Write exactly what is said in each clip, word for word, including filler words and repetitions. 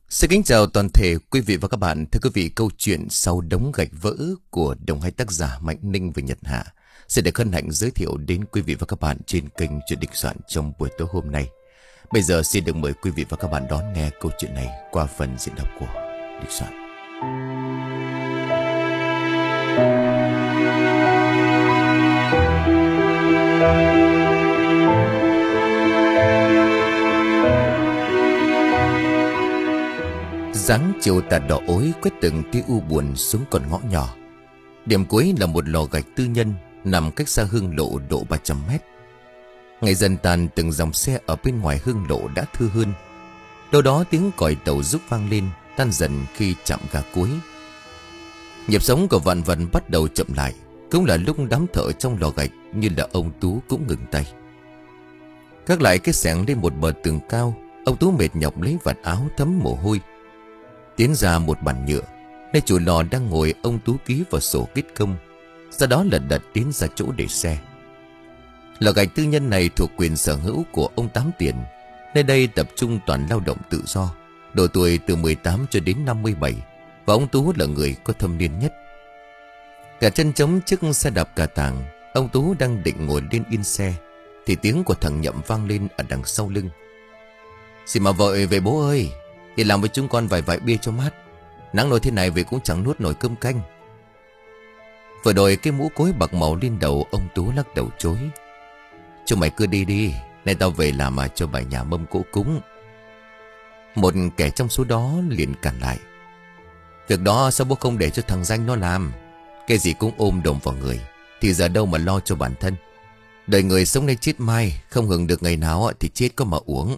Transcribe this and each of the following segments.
Xin kính chào toàn thể quý vị và các bạn. Thưa quý vị, câu chuyện Sau đống gạch vỡ của đồng hai tác giả Mạnh Ninh và Nhật Hạ sẽ được hân hạnh giới thiệu đến quý vị và các bạn trên kênh Chuyện Đình Soạn trong buổi tối hôm nay. Bây giờ xin được mời quý vị và các bạn đón nghe câu chuyện này qua phần diễn đọc của Đình Soạn. Dáng chiều tà đỏ ối quét từng tia u buồn xuống con ngõ nhỏ. Điểm cuối là một lò gạch tư nhân nằm cách xa hương lộ độ ba trăm mét. Ngày dần tàn, từng dòng xe ở bên ngoài hương lộ đã thưa hơn. Đâu đó tiếng còi tàu giúp vang lên, tan dần khi chạm ga cuối. Nhịp sống của vạn vật bắt đầu chậm lại. Cũng là lúc đám thợ trong lò gạch như là ông Tú cũng ngừng tay. Các lại cái xẻng lên một bờ tường cao, ông Tú mệt nhọc lấy vạt áo thấm mồ hôi. Tiến ra một bàn nhựa, nơi chủ lò đang ngồi, ông Tú ký vào sổ kết công. Sau đó lật đật tiến ra chỗ để xe. Lò gạch tư nhân này thuộc quyền sở hữu của ông Tám Tiền. Nơi đây tập trung toàn lao động tự do, độ tuổi từ mười tám cho đến năm mươi bảy, và ông Tú là người có thâm niên nhất. Cả chân trống chiếc xe đạp cà tàng, ông Tú đang định ngồi lên yên xe thì tiếng của thằng Nhậm vang lên ở đằng sau lưng. "Xin mà vội về bố ơi, thì làm với chúng con vài vài bia cho mát. Nắng nổi thế này về cũng chẳng nuốt nổi cơm canh." Vừa đội cái mũ cối bạc màu lên đầu, ông Tú lắc đầu chối. "Chúng mày cứ đi đi, nay tao về làm mà cho bà nhà mâm cỗ cúng." Một kẻ trong số đó liền cản lại. "Việc đó sao bố không để cho thằng Danh nó làm? Cái gì cũng ôm đồm vào người, thì giờ đâu mà lo cho bản thân. Đời người sống nay chết mai, không hưởng được ngày nào thì chết có mà uống."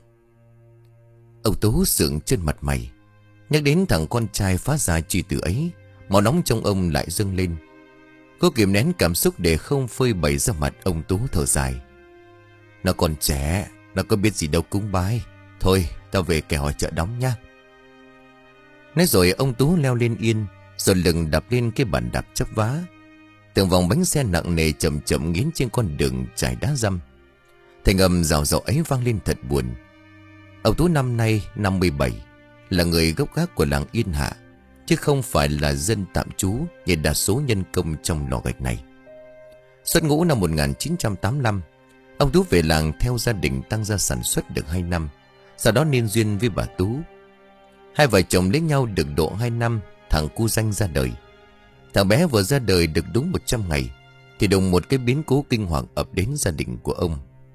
Ông Tú sượng trên mặt mày. Nhắc đến thằng con trai phá ra truy tử ấy, máu nóng trong ông lại dâng lên. Cố kiềm nén cảm xúc để không phơi bày ra mặt, ông Tú thở dài. "Nó còn trẻ, nó có biết gì đâu cúng bái. Thôi tao về kẻo ở chợ đóng nha." Nói rồi ông Tú leo lên yên, rồi lưng đạp lên cái bàn đạp chấp vá. Từng vòng bánh xe nặng nề chậm chậm nghiến trên con đường trải đá răm. Thành âm rào rào ấy vang lên thật buồn. Ông Tú năm nay năm mươi bảy, là người gốc gác của làng Yên Hạ, chứ không phải là dân tạm trú như đa số nhân công trong lò gạch này. Xuất ngũ năm một nghìn chín trăm tám mươi lăm, ông Tú về làng theo gia đình tăng gia sản xuất được hai năm. Sau đó nên duyên với bà Tú. Hai vợ chồng lấy nhau được độ hai năm, thằng cu Danh ra đời. Thằng bé vừa ra đời được đúng một trăm ngày thì đùng một cái biến cố kinh hoàng ập đến gia đình của ông.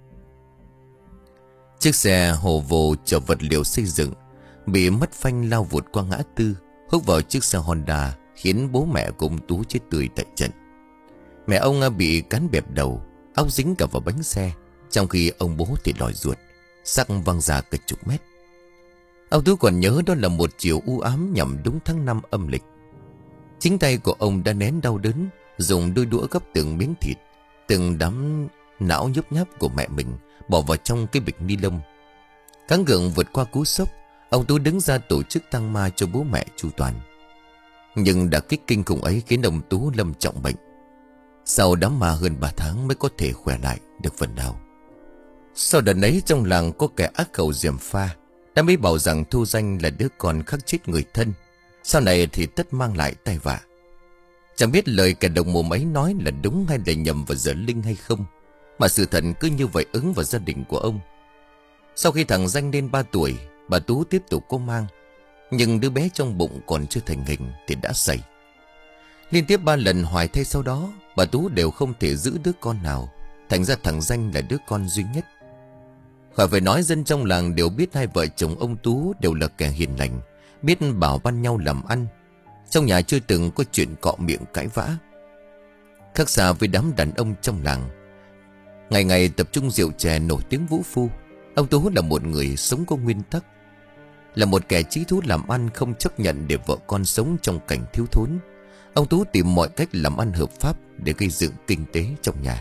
Chiếc xe hồ vồ chở vật liệu xây dựng bị mất phanh lao vụt qua ngã tư, húc vào chiếc xe Honda, khiến bố mẹ của ông Tú chết tươi tại trận. Mẹ ông bị cán bẹp đầu, óc dính cả vào bánh xe, trong khi ông bố thì lòi ruột, xác văng ra cả chục mét. Ông Tú còn nhớ đó là một chiều u ám nhằm đúng tháng năm âm lịch. Chính tay của ông đã nén đau đớn, dùng đôi đũa gấp từng miếng thịt, từng đám não nhấp nháp của mẹ mình bỏ vào trong cái bịch ni lông. Gắng gượng vượt qua cú sốc, ông Tú đứng ra tổ chức tang ma cho bố mẹ chu toàn. Nhưng đả kích kinh khủng ấy khiến ông Tú lâm trọng bệnh. Sau đám ma hơn ba tháng mới có thể khỏe lại được phần nào. Sau đợt ấy trong làng có kẻ ác khẩu gièm pha đã mới bảo rằng Thu Danh là đứa con khắc chết người thân, sau này thì tất mang lại tai vạ. Chẳng biết lời kẻ độc mồm ấy nói là đúng hay là nhầm vào giờ linh hay không, mà sự thật cứ như vậy ứng vào gia đình của ông. Sau khi thằng Danh lên ba tuổi, bà Tú tiếp tục có mang, nhưng đứa bé trong bụng còn chưa thành hình thì đã xảy. Liên tiếp ba lần hoài thai sau đó, bà Tú đều không thể giữ đứa con nào, thành ra thằng Danh là đứa con duy nhất. Khỏi phải nói, dân trong làng đều biết hai vợ chồng ông Tú đều là kẻ hiền lành, biết bảo ban nhau làm ăn. Trong nhà chưa từng có chuyện cọ miệng cãi vã. Khác xa với đám đàn ông trong làng, ngày ngày tập trung rượu chè nổi tiếng vũ phu, ông Tú là một người sống có nguyên tắc, là một kẻ chí thú làm ăn, không chấp nhận để vợ con sống trong cảnh thiếu thốn. Ông Tú tìm mọi cách làm ăn hợp pháp để gây dựng kinh tế trong nhà.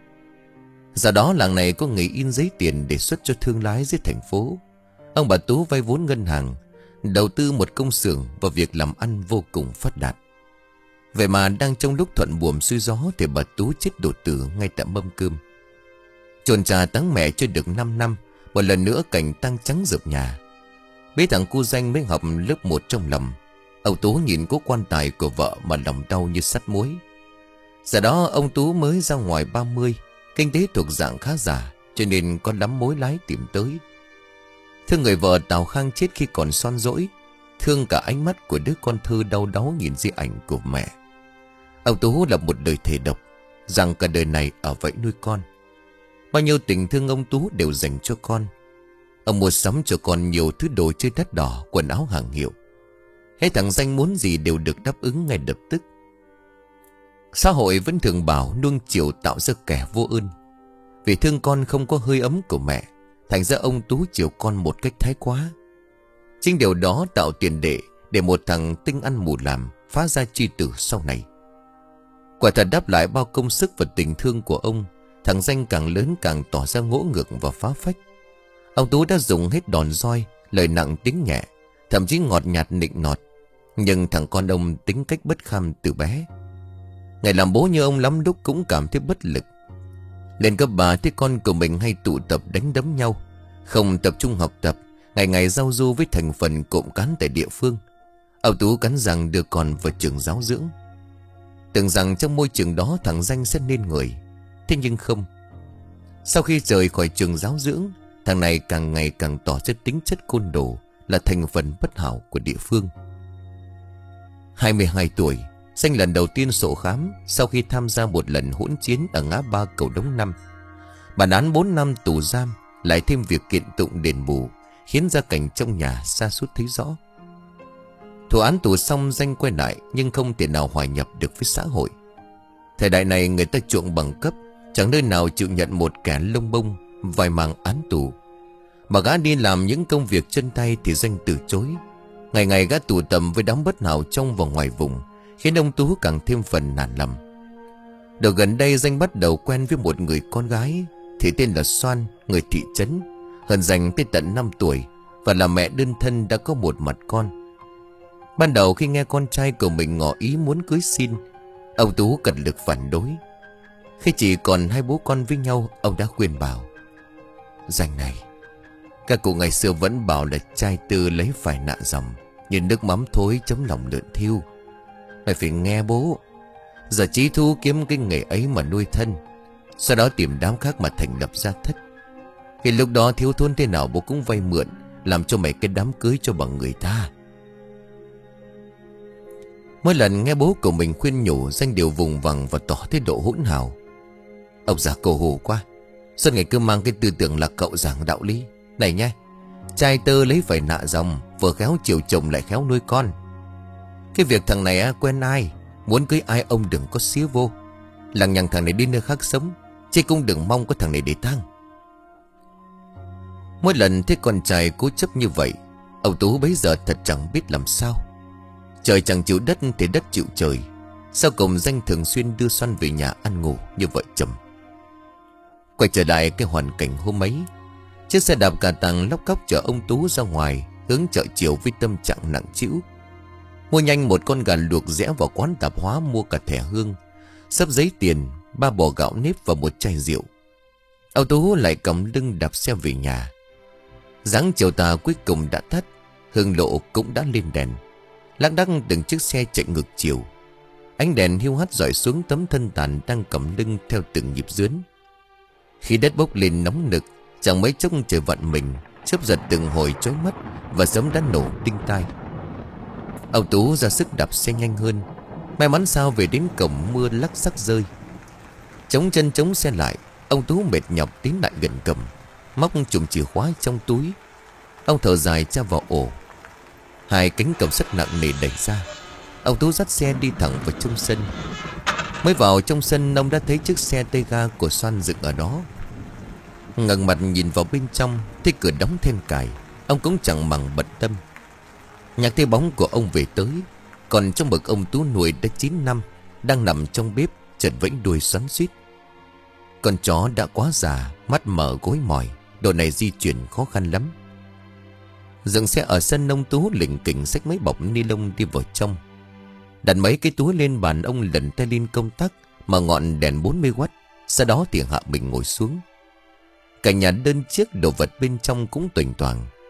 Do đó làng này có nghề in giấy tiền đề xuất cho thương lái dưới thành phố. Ông bà Tú vay vốn ngân hàng, đầu tư một công xưởng và việc làm ăn vô cùng phát đạt. Vậy mà đang trong lúc thuận buồm xuôi gió thì bà Tú chết đột tử ngay tại mâm cơm. Chồn chà táng mẹ chưa được năm năm, một lần nữa cảnh tang trắng rợp nhà. Mấy thằng cu danh mới học lớp một trong lầm. Ông Tú nhìn cố quan tài của vợ mà lòng đau như sắt muối. Giờ đó ông Tú mới ra ngoài ba mươi, kinh tế thuộc dạng khá giả, cho nên có lắm mối lái tìm tới. Thương người vợ Tào Khang chết khi còn son dỗi, thương cả ánh mắt của đứa con thơ đau đáu nhìn di ảnh của mẹ. Ông Tú là một đời thề độc, rằng cả đời này ở vậy nuôi con. Bao nhiêu tình thương ông Tú đều dành cho con. Ông mua sắm cho con nhiều thứ đồ chơi đắt đỏ, quần áo hàng hiệu. Hết thằng Danh muốn gì đều được đáp ứng ngay lập tức. Xã hội vẫn thường bảo nuông chiều tạo ra kẻ vô ơn. Vì thương con không có hơi ấm của mẹ, thành ra ông Tú chiều con một cách thái quá. Chính điều đó tạo tiền đề để một thằng tinh ăn mù làm phá ra chi tử sau này. Quả thật đáp lại bao công sức và tình thương của ông, thằng Danh càng lớn càng tỏ ra ngỗ ngược và phá phách. Ông Tú đã dùng hết đòn roi, lời nặng tiếng nhẹ, thậm chí ngọt nhạt nịnh nọt. Nhưng thằng con ông tính cách bất kham từ bé. Ngày làm bố như ông lắm lúc cũng cảm thấy bất lực. Lên cấp ba thấy con của mình hay tụ tập đánh đấm nhau, không tập trung học tập, ngày ngày giao du với thành phần cộm cán tại địa phương. Ông Tú cắn răng đưa con vào trường giáo dưỡng. Tưởng rằng trong môi trường đó thằng Danh sẽ nên người. Thế nhưng không. Sau khi rời khỏi trường giáo dưỡng, thằng này càng ngày càng tỏ ra tính chất côn đồ, là thành phần bất hảo của địa phương. hai mươi hai tuổi, Danh lần đầu tiên sổ khám sau khi tham gia một lần hỗn chiến ở ngã ba Cầu Đống Năm. Bản án bốn năm tù giam, lại thêm việc kiện tụng đền bù, khiến gia cảnh trong nhà sa sút thấy rõ. Thụ án tù xong, Danh quay lại nhưng không thể nào hòa nhập được với xã hội. Thời đại này người ta chuộng bằng cấp, chẳng nơi nào chịu nhận một kẻ lông bông vài màng án tù. Mà gã đi làm những công việc chân tay thì Danh từ chối. Ngày ngày gã tụ tập với đám bất hảo trong và ngoài vùng, khiến ông Tú càng thêm phần nản lòng. Đầu gần đây Danh bắt đầu quen với một người con gái, thì tên là Soan, người thị trấn, hơn Danh tới tận năm tuổi, và là mẹ đơn thân đã có một mặt con. Ban đầu khi nghe con trai của mình ngỏ ý muốn cưới xin, ông Tú cật lực phản đối. Khi chỉ còn hai bố con với nhau, ông đã khuyên bảo: Danh này, các cụ ngày xưa vẫn bảo là trai tư lấy phải nạ dòng, như nước mắm thối chấm lòng lợn thiêu. Mày phải nghe bố. Giờ chí thu kiếm cái nghề ấy mà nuôi thân, sau đó tìm đám khác mà thành lập gia thất. Khi lúc đó thiếu thốn thế nào bố cũng vay mượn, làm cho mày cái đám cưới cho bằng người ta. Mỗi lần nghe bố của mình khuyên nhủ, Danh đều vùng vằng và tỏ thái độ hỗn hào. Ông già cổ hủ quá, suốt ngày cứ mang cái tư tưởng là cậu giảng đạo lý. Này nhé, trai tơ lấy phải nạ dòng, vừa khéo chiều chồng lại khéo nuôi con. Cái việc thằng này á, quen ai, muốn cưới ai ông đừng có xía vô. Lằng nhằng thằng này đi nơi khác sống, chứ cũng đừng mong có thằng này để tang. Mỗi lần thấy con trai cố chấp như vậy, ông Tú bấy giờ thật chẳng biết làm sao. Trời chẳng chịu đất thì đất chịu trời. Sau cùng Danh thường xuyên đưa Xoan về nhà ăn ngủ như vợ chồng. Quay trở lại cái hoàn cảnh hôm ấy, chiếc xe đạp cà tàng lóc cóc chở ông Tú ra ngoài, hướng chợ chiều với tâm trạng nặng trĩu. Mua nhanh một con gà luộc, rẽ vào quán tạp hóa mua cả thẻ hương, xấp giấy tiền, ba bò gạo nếp và một chai rượu. Ông Tú lại cầm lưng đạp xe về nhà. Dáng chiều tà cuối cùng đã tắt, hương lộ cũng đã lên đèn. Lác đác từng chiếc xe chạy ngược chiều. Ánh đèn hiu hắt rọi xuống tấm thân tàn đang cầm lưng theo từng nhịp dướn. Khi đất bốc lên nóng nực, chẳng mấy chốc trời vặn mình, chớp giật từng hồi chói mắt và sấm đã nổ đinh tai. Ông Tú ra sức đạp xe nhanh hơn. May mắn sao về đến cổng mưa lắc sắc rơi. Chống chân chống xe lại, ông Tú mệt nhọc tiến lại gần cầm, móc chùm chìa khóa trong túi. Ông thở dài tra vào ổ. Hai cánh cổng sắt nặng nề đẩy ra. Ông Tú dắt xe đi thẳng vào trong sân. Mới vào trong sân, ông đã thấy chiếc xe tay ga của Xoan dựng ở đó. Ngẩng mặt nhìn vào bên trong, thấy cửa đóng then cài, ông cũng chẳng màng bận tâm. Nhạc thấy bóng của ông về tới. Còn trong bực ông Tú nuôi đã chín năm, đang nằm trong bếp, chợt vẫy đuôi xoắn xuýt. Con chó đã quá già, mắt mở gối mỏi, đồ này di chuyển khó khăn lắm. Dừng xe ở sân, ông Tú lỉnh kỉnh xách mấy bọc ni lông đi vào trong. Đặt mấy cái túi lên bàn, ông lần tay lên công tắc mà ngọn đèn bốn mươi oát. Sau đó thì hạ mình ngồi xuống. Cả nhà đơn chiếc, đồ vật bên trong cũng tuềnh toàng.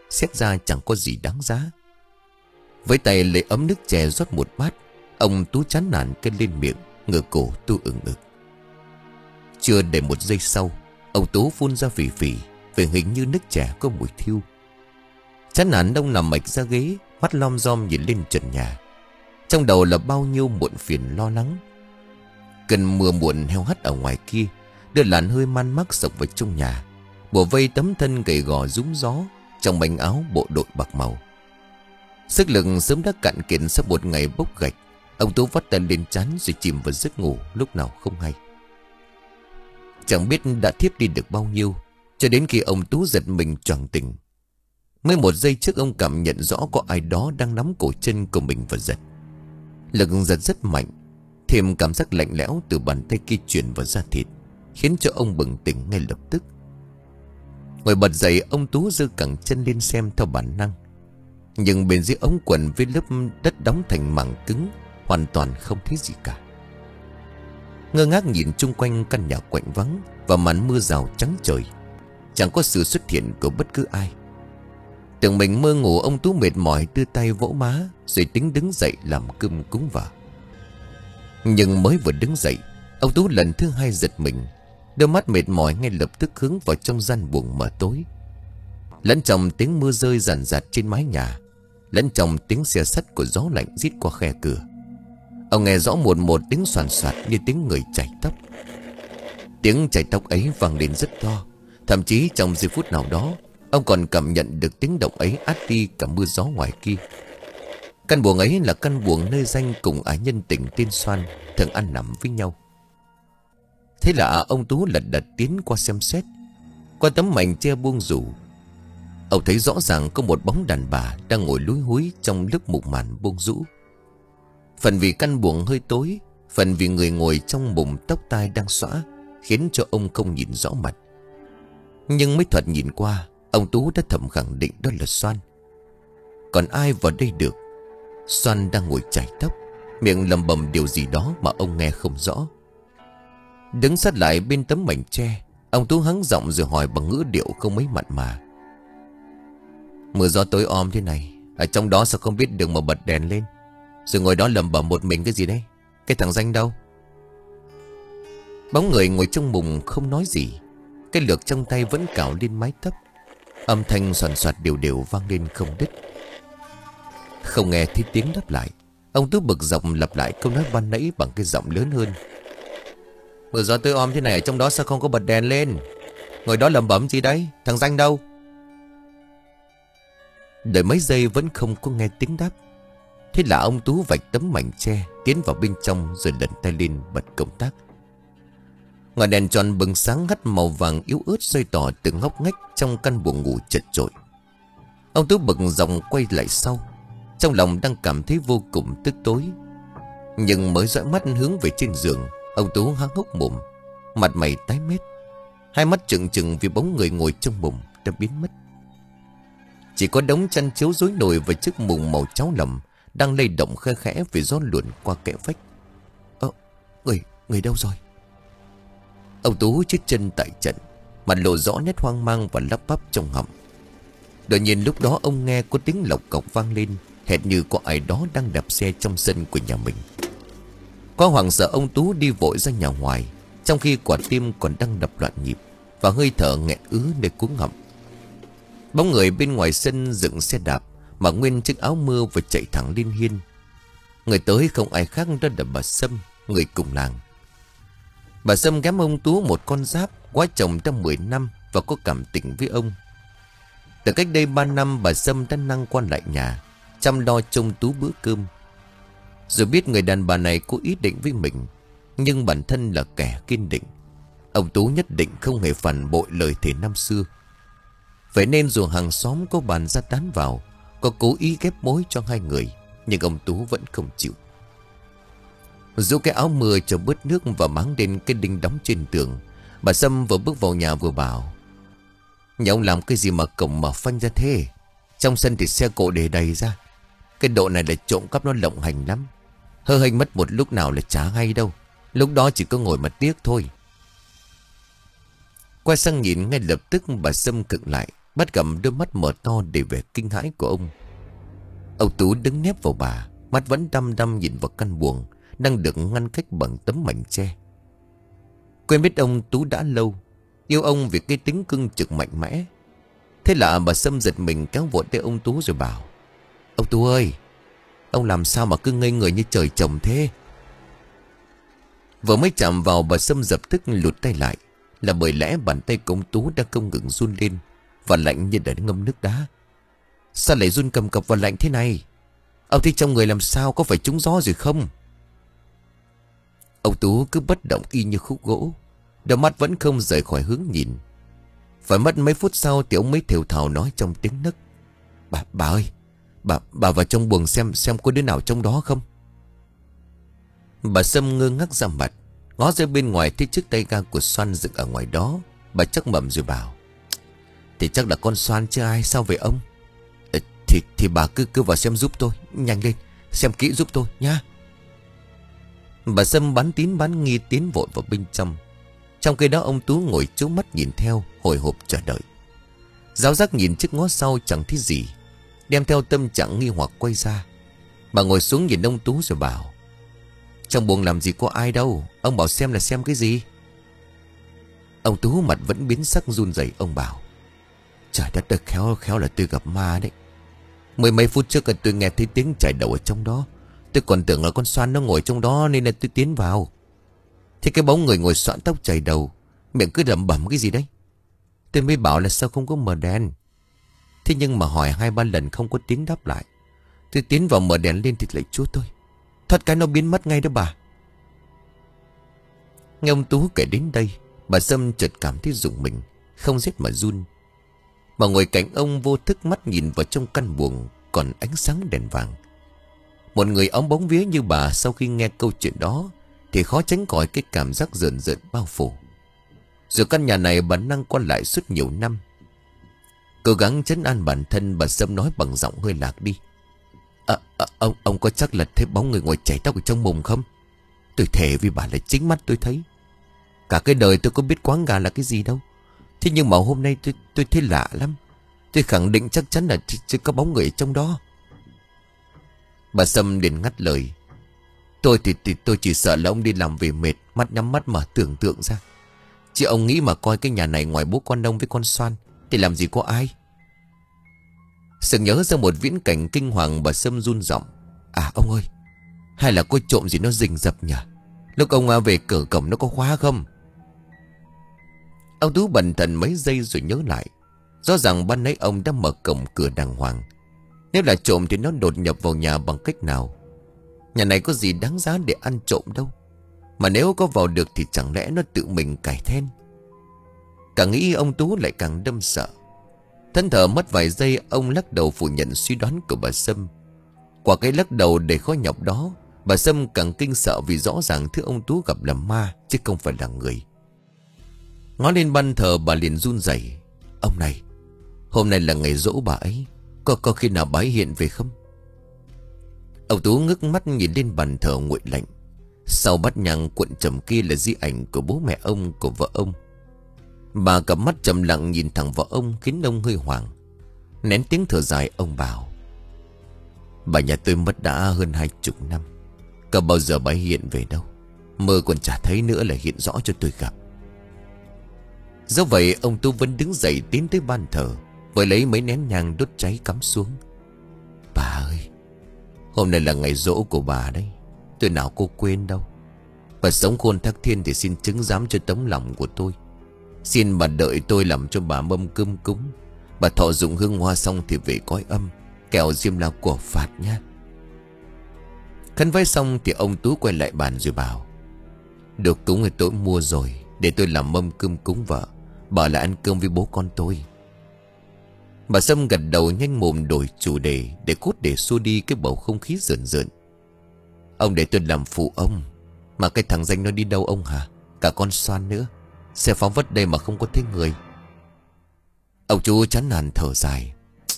xét ra chẳng có gì đáng giá. Với tay lấy ấm nước chè rót một bát, ông Tú chán nản kêu lên miệng, ngửa cổ tu ừng ực. Chưa đầy một giây sau, ông Tú phun ra phì phì, về hình như nước chè có mùi thiêu. Chán nản ông nằm mạch ra ghế, mắt lom rom nhìn lên trần nhà. Trong đầu là bao nhiêu muộn phiền lo lắng. Cơn mưa muộn heo hắt ở ngoài kia đưa làn hơi man mác sộc vào trong nhà, bủa vây tấm thân gầy gò rúm gió trong manh áo bộ đội bạc màu. Sức lực sớm đã cạn kiệt sau một ngày bốc gạch. Ông Tú vắt tay lên trán rồi chìm vào giấc ngủ lúc nào không hay. Chẳng biết đã thiếp đi được bao nhiêu, cho đến khi ông Tú giật mình choàng tỉnh. Mới một giây trước ông cảm nhận rõ có ai đó đang nắm cổ chân của mình và giật. Lực giật rất mạnh, thêm cảm giác lạnh lẽo từ bàn tay kia truyền vào da thịt, khiến cho ông bừng tỉnh ngay lập tức. Ngồi bật dậy, ông Tú giơ cẳng chân lên xem theo bản năng. Nhưng bên dưới ống quần với lớp đất đóng thành mảng cứng, hoàn toàn không thấy gì cả. Ngơ ngác nhìn chung quanh căn nhà quạnh vắng và màn mưa rào trắng trời, chẳng có sự xuất hiện của bất cứ ai. Tưởng mình mơ ngủ, ông Tú mệt mỏi đưa tay vỗ má rồi tính đứng dậy làm cơm cúng vợ. Nhưng mới vừa đứng dậy, ông Tú lần thứ hai giật mình, đôi mắt mệt mỏi ngay lập tức hướng vào trong gian buồng mờ tối. Lẫn trong tiếng mưa rơi ràn rạt trên mái nhà, lẫn trong tiếng xe sắt của gió lạnh rít qua khe cửa, ông nghe rõ một một tiếng soàn soạt như tiếng người chải tóc. Tiếng chải tóc ấy vang lên rất to, thậm chí trong giây phút nào đó ông còn cảm nhận được tiếng động ấy át đi cả mưa gió ngoài kia. Căn buồng ấy là căn buồng nơi danh cùng ái nhân tình tên Soan thường ăn nằm với nhau. Thế là ông Tú lật đật tiến qua xem xét. Qua tấm mảnh che buông rủ, ông thấy rõ ràng có một bóng đàn bà đang ngồi lúi húi trong lớp mục màn buông rũ. Phần vì căn buồng hơi tối, phần vì người ngồi trong bùn tóc tai đang xõa, khiến cho ông không nhìn rõ mặt. Nhưng mới thoạt nhìn qua, ông Tú đã thầm khẳng định đó là Soan. Còn ai vào đây được? Soan đang ngồi chải tóc, miệng lầm bầm điều gì đó mà ông nghe không rõ. Đứng sát lại bên tấm mảnh tre, ông Tú hắng giọng rồi hỏi bằng ngữ điệu không mấy mặn mà: Mưa gió tối om thế này, ở trong đó sao không biết đường mà bật đèn lên, rồi ngồi đó lầm bầm một mình cái gì đấy? Cái thằng Danh đâu? Bóng người ngồi trong mùng không nói gì, cái lược trong tay vẫn cào lên mái tóc. Âm thanh soàn soạt đều đều vang lên không đứt. Không nghe thấy tiếng đáp lại, ông Tú bực dọc lặp lại câu nói ban nãy bằng cái giọng lớn hơn: Mưa gió tối om thế này, ở trong đó sao không có bật đèn lên? Ngồi đó lầm bẩm gì đấy? Thằng Danh đâu? Đợi mấy giây vẫn không có nghe tiếng đáp. Thế là ông Tú vạch tấm mảnh tre tiến vào bên trong rồi lần tay lên bật công tắc. Ngọn đèn tròn bừng sáng hắt màu vàng yếu ớt soi tỏ từng ngóc ngách trong căn buồng ngủ chật chội. Ông Tú bực dọc quay lại sau, trong lòng đang cảm thấy vô cùng tức tối. Nhưng mới dõi mắt hướng về trên giường, ông Tú há hốc mồm, mặt mày tái mét, hai mắt trừng trừng vì bóng người ngồi trong buồng đã biến mất. Chỉ có đống chăn chiếu rối nổi và chiếc mùng màu cháo lòng đang lay động khe khẽ vì gió luồn qua kẽ vách. Ơ, người, người đâu rồi? Ông Tú chết chân tại trận, mặt lộ rõ nét hoang mang và lắp bắp trong họng. Đột nhiên lúc đó ông nghe có tiếng lộc cọc vang lên, hệt như có ai đó đang đạp xe trong sân của nhà mình. Quá hoảng sợ, ông Tú đi vội ra nhà ngoài, trong khi quả tim còn đang đập loạn nhịp và hơi thở nghẹn ứ nơi cuống họng. Bóng người bên ngoài sân dựng xe đạp, mặc nguyên chiếc áo mưa và chạy thẳng lên hiên. Người tới không ai khác đó là bà Sâm, người cùng làng. Bà Sâm ghém ông Tú một con giáp, quá chồng trong mười năm và có cảm tình với ông. Từ cách đây ba năm, bà Sâm đã năng quan lại nhà, chăm lo trông Tú bữa cơm. Rồi biết người đàn bà này có ý định với mình, nhưng bản thân là kẻ kiên định, ông Tú nhất định không hề phản bội lời thề năm xưa. Vậy nên dù hàng xóm có bàn ra tán vào, có cố ý ghép mối cho hai người, nhưng ông Tú vẫn không chịu. Dù cái áo mưa cho bớt nước và máng lên cái đinh đóng trên tường, bà Sâm vừa bước vào nhà vừa bảo: Nhà ông làm cái gì mà cổng mở phanh ra thế? Trong sân thì xe cộ để đầy ra. Cái độ này là trộm cắp nó lộng hành lắm. Hơ hênh mất một lúc nào là chả hay đâu. Lúc đó chỉ có ngồi mà tiếc thôi. Quay sang nhìn, ngay lập tức bà Sâm khựng lại, bắt gặp đôi mắt mở to đầy vẻ kinh hãi của ông. Ông Tú đứng nép vào bà, mắt vẫn đăm đăm nhìn vào căn buồng đang được ngăn cách bằng tấm mảnh tre. Quen biết ông Tú đã lâu, yêu ông vì cái tính cưng trực mạnh mẽ. Thế là bà Sâm giật mình kéo vội tay ông Tú rồi bảo: "Ông Tú ơi, ông làm sao mà cứ ngây người như trời trồng thế?" Vừa mới chạm vào, bà Sâm dập tức lùt tay lại, là bởi lẽ bàn tay của ông Tú đã không ngừng run lên và lạnh như đã ngâm nước đá. "Sao lại run cầm cập và lạnh thế này? Ông thấy trong người làm sao, có phải trúng gió rồi không?" Ông Tú cứ bất động y như khúc gỗ, đôi mắt vẫn không rời khỏi hướng nhìn. Phải mất mấy phút sau thì ông mới thều thào nói trong tiếng nấc: Bà, bà ơi, bà, bà vào trong buồng xem xem có đứa nào trong đó không." Bà Sâm ngơ ngác ra mặt, ngó ra bên ngoài thấy chiếc tay ga của Xoan dựng ở ngoài đó. Bà chắc mẩm rồi bảo: "Thì chắc là con Xoan chứ ai, sao vậy ông?" "Ờ, thì thì bà cứ cứ vào xem giúp tôi, nhanh lên, xem kỹ giúp tôi nha." Bà Sâm bán tín bán nghi tiến vội vào bên trong. Trong khi đó ông Tú ngồi trố mắt nhìn theo, hồi hộp chờ đợi. Giáo giác nhìn trước ngó sau chẳng thấy gì, đem theo tâm trạng nghi hoặc quay ra. Bà ngồi xuống nhìn ông Tú rồi bảo: "Trong buồng làm gì có ai đâu, ông bảo xem là xem cái gì?" Ông Tú mặt vẫn biến sắc run rẩy, ông bảo: "Trời đất ơi, khéo khéo là tôi gặp ma đấy. Mười mấy phút trước tôi nghe thấy tiếng chảy đầu ở trong đó. Tôi còn tưởng là con Xoan nó ngồi trong đó nên là tôi tiến vào. Thế cái bóng người ngồi xoạn tóc chảy đầu, miệng cứ lẩm bẩm cái gì đấy. Tôi mới bảo là sao không có mở đèn. Thế nhưng mà hỏi hai ba lần không có tiếng đáp lại. Tôi tiến vào mở đèn lên thì lại chúa tôi. Thoát cái nó biến mất ngay đó bà." Nghe ông Tú kể đến đây, bà Sâm chợt cảm thấy rùng mình, không rét mà run. Bà ngồi cạnh ông vô thức mắt nhìn vào trong căn buồng còn ánh sáng đèn vàng. Một người óng bóng vía như bà sau khi nghe câu chuyện đó thì khó tránh khỏi cái cảm giác rợn rợn bao phủ. Rồi căn nhà này bà năng qua lại suốt nhiều năm. Cố gắng trấn an bản thân, bà Sâm nói bằng giọng hơi lạc đi: à, à, ông, ông có chắc là thấy bóng người ngồi chảy tóc ở trong mùng không? Tôi thề với bà là chính mắt tôi thấy. Cả cái đời tôi có biết quáng gà là cái gì đâu. Thế nhưng mà hôm nay tôi tôi thấy lạ lắm. Tôi khẳng định chắc chắn là chưa có bóng người ở trong đó." Bà Sâm liền ngắt lời: Tôi thì, thì tôi chỉ sợ là ông đi làm về mệt, mắt nhắm mắt mà tưởng tượng ra. Chứ ông nghĩ mà coi cái nhà này ngoài bố con ông với con Xoan thì làm gì có ai. Sực nhớ ra một viễn cảnh kinh hoàng, bà Sâm run giọng: "À ông ơi, hay là có trộm gì nó rình rập nhỉ? Lúc ông về cửa cổng nó có khóa không?" Ông Tú bần thần mấy giây rồi nhớ lại. Rõ ràng ban nãy ông đã mở cổng cửa đàng hoàng. Nếu là trộm thì nó đột nhập vào nhà bằng cách nào? Nhà này có gì đáng giá để ăn trộm đâu. Mà nếu có vào được thì chẳng lẽ nó tự mình cài then? Càng nghĩ ông Tú lại càng đâm sợ. Thân thở mất vài giây, ông lắc đầu phủ nhận suy đoán của bà Sâm. Qua cái lắc đầu đầy khó nhọc đó, bà Sâm càng kinh sợ vì rõ ràng thứ ông Tú gặp là ma chứ không phải là người. Ngó lên ban thờ, bà liền run rẩy: "Ông này, hôm nay là ngày giỗ bà ấy, Có, có khi nào bà ấy hiện về không?" Ông Tú ngước mắt nhìn lên bàn thờ nguội lạnh. Sau bát nhang cuộn trầm kia là di ảnh của bố mẹ ông, của vợ ông. Bà cặp mắt trầm lặng nhìn thẳng vào ông khiến ông hơi hoảng. Nén tiếng thở dài, ông bảo: "Bà nhà tôi mất đã hơn hai chục năm. Có bao giờ bà ấy hiện về đâu. Mơ còn chả thấy nữa là hiện rõ cho tôi gặp." Do vậy ông Tú vẫn đứng dậy tiến tới ban thờ, với lấy mấy nén nhang đốt cháy cắm xuống. "Bà ơi, hôm nay là ngày giỗ của bà đấy. Tôi nào cô quên đâu. Bà sống khôn thác thiên thì xin chứng giám cho tấm lòng của tôi. Xin bà đợi tôi làm cho bà mâm cơm cúng. Bà thọ dụng hương hoa xong thì về cõi âm, kẻo diêm la của phạt nha." Khấn vái xong thì ông Tú quay lại bàn rồi bảo: "Đồ cúng thì tôi mua rồi, để tôi làm mâm cơm cúng vợ. Bà lại ăn cơm với bố con tôi." Bà Sâm gật đầu nhanh mồm đổi chủ đề để cốt để xua đi cái bầu không khí rợn rợn. "Ông để tôi làm phụ ông. Mà cái thằng danh nó đi đâu ông hả? Cả con Xoan nữa. Xe phóng vất đây mà không có thấy người." Ông chú chán nản thở dài: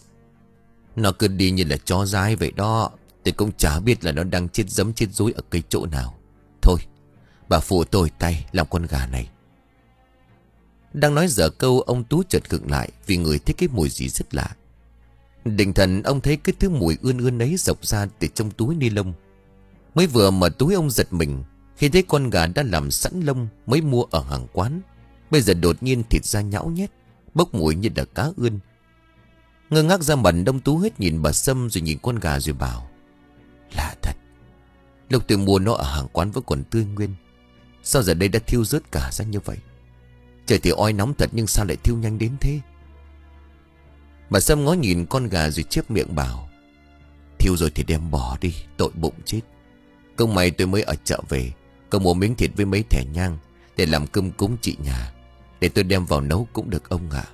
"Nó cứ đi như là chó dái vậy đó. Tôi cũng chả biết là nó đang chết giấm chết rối ở cái chỗ nào. Thôi, bà phụ tôi tay làm con gà này." Đang nói dở câu, ông Tú chợt khựng lại vì người thấy cái mùi gì rất lạ. Định thần ông thấy cái thứ mùi ươn ươn ấy dọc ra từ trong túi ni lông. Mới vừa mở túi ông giật mình khi thấy con gà đã làm sẵn lông mới mua ở hàng quán. Bây giờ đột nhiên thịt da nhão nhét, bốc mùi như là cá ươn. Ngơ ngác ra mặt, ông Tú hết nhìn bà Sâm rồi nhìn con gà rồi bảo: lạ thật, lúc tôi mua nó ở hàng quán vẫn còn tươi nguyên, sao giờ đây đã thiêu rớt cả ra như vậy? Trời thì oi nóng thật nhưng sao lại thiêu nhanh đến thế? Bà Sâm ngó nhìn con gà rồi chép miệng bảo: thiêu rồi thì đem bỏ đi, tội bụng chết. Công may tôi mới ở chợ về, có mua miếng thịt với mấy thẻ nhang để làm cơm cúng chị nhà, để tôi đem vào nấu cũng được ông ạ.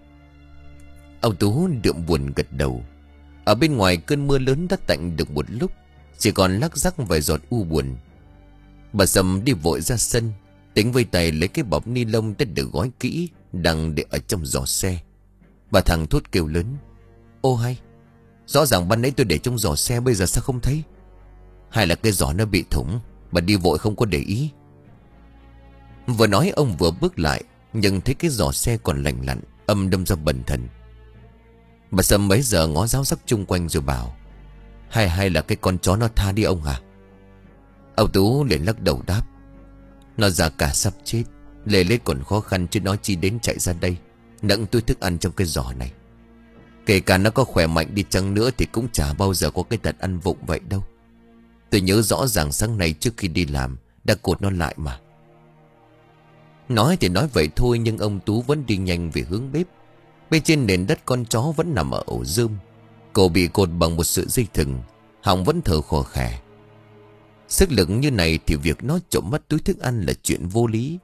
Ông Tú đượm buồn gật đầu. Ở bên ngoài cơn mưa lớn đã tạnh được một lúc, chỉ còn lắc rắc vài giọt u buồn. Bà Sâm đi vội ra sân, tính vây tay lấy cái bọc ni lông đã được gói kỹ đang để ở trong giỏ xe. Bà thằng thốt kêu lớn: ô hay, rõ ràng ban nãy tôi để trong giỏ xe, bây giờ sao không thấy? Hay là cái giỏ nó bị thủng, bà đi vội không có để ý? Vừa nói ông vừa bước lại, nhưng thấy cái giỏ xe còn lành lặn, âm đâm ra bần thần. Bà Sâm bấy giờ ngó ráo rắc chung quanh rồi bảo: Hay hay là cái con chó nó tha đi ông à? Ông Tú liền lắc đầu đáp: nó già cả sắp chết, lê lết còn khó khăn chứ nó chi đến chạy ra đây nẫng túi thức ăn trong cái giỏ này. Kể cả nó có khỏe mạnh đi chăng nữa thì cũng chả bao giờ có cái tật ăn vụng vậy đâu. Tôi nhớ rõ ràng sáng nay trước khi đi làm đã cột nó lại mà. Nói thì nói vậy thôi, nhưng ông Tú vẫn đi nhanh về hướng bếp. Bên trên nền đất con chó vẫn nằm ở ổ rơm, cổ bị cột bằng một sợi dây thừng, họng vẫn thở khò khè. Sức lực như này thì việc nó trộm mất túi thức ăn là chuyện vô lý.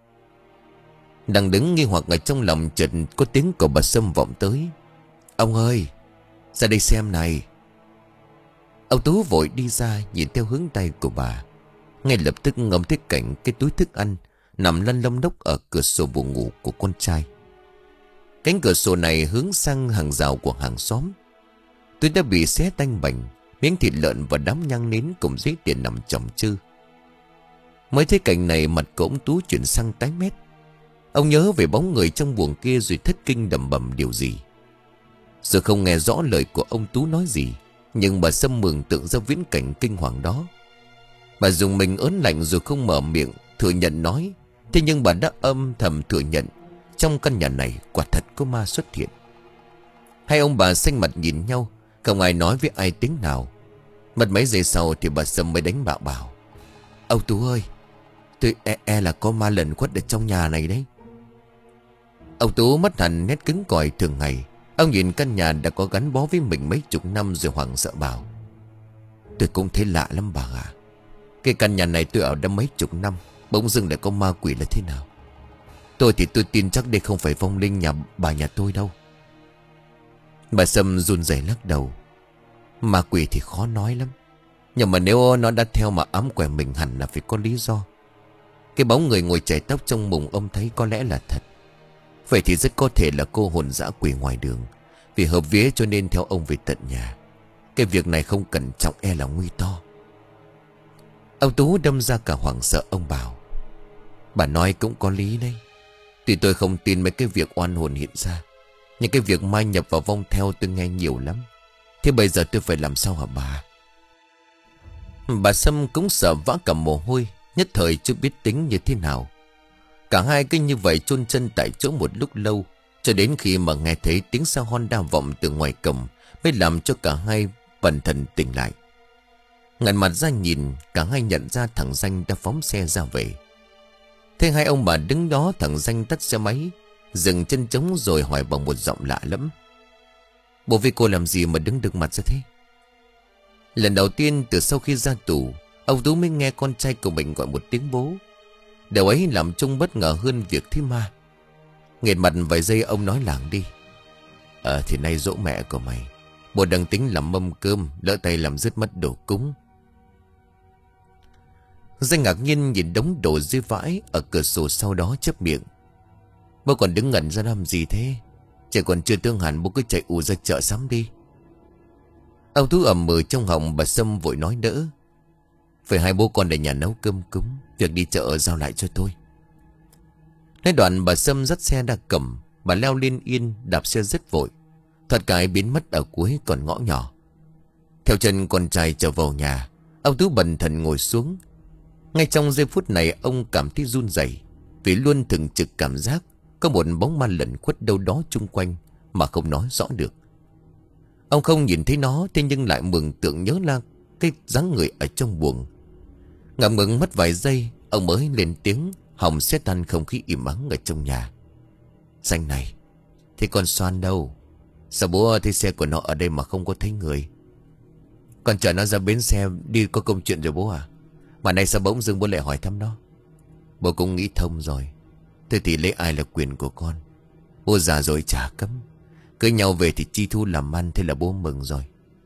Đang đứng nghi hoặc ở trong lòng, chợt có tiếng của bà Sâm vọng tới: ông ơi, ra đây xem này. Ông Tú vội đi ra, nhìn theo hướng tay của bà. Ngay lập tức ngắm thấy cảnh cái túi thức ăn nằm lăn lông lốc ở cửa sổ buồng ngủ của con trai. Cánh cửa sổ này hướng sang hàng rào của hàng xóm. Túi đã bị xé tanh bành, miếng thịt lợn và đám nhang nến cùng giấy tiền nằm chồng chư. Mới thấy cảnh này, mặt của ông Tú chuyển sang tái mét. Ông nhớ về bóng người trong buồng kia rồi thất kinh đầm bầm điều gì. Giờ không nghe rõ lời của ông Tú nói gì, nhưng bà Sâm mường tượng ra viễn cảnh kinh hoàng đó. Bà dùng mình ớn lạnh rồi không mở miệng thừa nhận nói. Thế nhưng bà đã âm thầm thừa nhận trong căn nhà này quả thật có ma xuất hiện. Hai ông bà xanh mặt nhìn nhau, không ai nói với ai tiếng nào. Mất mấy giây sau thì bà Sâm mới đánh bạo bảo: ông Tú ơi, tôi e, e là có ma lẩn khuất ở trong nhà này đấy. Ông Tú mất hẳn nét cứng cỏi thường ngày. Ông nhìn căn nhà đã có gắn bó với mình mấy chục năm rồi hoảng sợ bảo: tôi cũng thấy lạ lắm bà ạ. Cái căn nhà này tôi ở đã mấy chục năm, bỗng dưng lại có ma quỷ là thế nào? Tôi thì tôi tin chắc đây không phải vong linh nhà bà nhà tôi đâu. Bà Sâm run rẩy lắc đầu: ma quỷ thì khó nói lắm, nhưng mà nếu nó đã theo mà ám quẻ mình hẳn là phải có lý do. Cái bóng người ngồi chải tóc trong mùng ông thấy có lẽ là thật. Vậy thì rất có thể là cô hồn dã quỷ ngoài đường, vì hợp vía cho nên theo ông về tận nhà. Cái việc này không cẩn trọng e là nguy to. Ông Tú đâm ra cả hoảng sợ. Ông bảo: bà nói cũng có lý đấy. Tuy tôi không tin mấy cái việc oan hồn hiện ra, nhưng cái việc mai nhập vào vong theo tôi nghe nhiều lắm. Thế bây giờ tôi phải làm sao hả bà? Bà Sâm cũng sợ vã cả mồ hôi, nhất thời chưa biết tính như thế nào. Cả hai cứ như vậy chôn chân tại chỗ một lúc lâu, cho đến khi mà nghe thấy tiếng xe Honda vọng từ ngoài cổng mới làm cho cả hai bần thần tỉnh lại. Ngẩng mặt ra nhìn, cả hai nhận ra thằng Danh đã phóng xe ra về. Thế hai ông bà đứng đó, thằng Danh tắt xe máy, dừng chân trống rồi hỏi bằng một giọng lạ lẫm: bố với cô làm gì mà đứng đực mặt ra thế? Lần đầu tiên từ sau khi ra tù, ông Tú mới nghe con trai của mình gọi một tiếng bố. Điều ấy làm Trung bất ngờ hơn việc thấy ma. Nghệt mặt vài giây ông nói làng đi: Ờ thì nay dỗ mẹ của mày, bố đang tính làm mâm cơm, lỡ tay làm rớt mất đồ cúng. Danh ngạc nhiên nhìn đống đồ dưới vãi ở cửa sổ, sau đó chép miệng: bố còn đứng ngẩn ra làm gì thế? Trẻ còn chưa tương hẳn, bố cứ chạy ù ra chợ sắm đi. Ông Tú ầm ừ trong họng. Bà Sâm vội nói đỡ: phải hai bố con để nhà nấu cơm cúng, việc đi chợ giao lại cho tôi. Nói đoạn bà Sâm dắt xe đã cầm. Bà leo lên yên đạp xe rất vội, thoát cái biến mất ở cuối con ngõ nhỏ. Theo chân con trai trở vào nhà, ông Tú bần thần ngồi xuống. Ngay trong giây phút này ông cảm thấy run rẩy, vì luôn thường trực cảm giác có một bóng ma lẩn khuất đâu đó chung quanh mà không nói rõ được. Ông không nhìn thấy nó, thế nhưng lại mường tượng nhớ là cái dáng người ở trong buồng. Ngậm ngừng mất vài giây, ông mới lên tiếng hòng xé tan không khí im ắng ở trong nhà. Danh này, thế con Xoan đâu? Sao bố thấy xe của nó ở đây mà không có thấy người? Con chở nó ra bến xe đi có công chuyện rồi bố à? Mà nay sao bỗng dưng bố lại hỏi thăm nó? Bố cũng nghĩ thông rồi. Thế thì lấy ai là quyền của con. Bố già rồi chả cấm. Cưới nhau về thì chi thu làm ăn, thế là bố mừng rồi.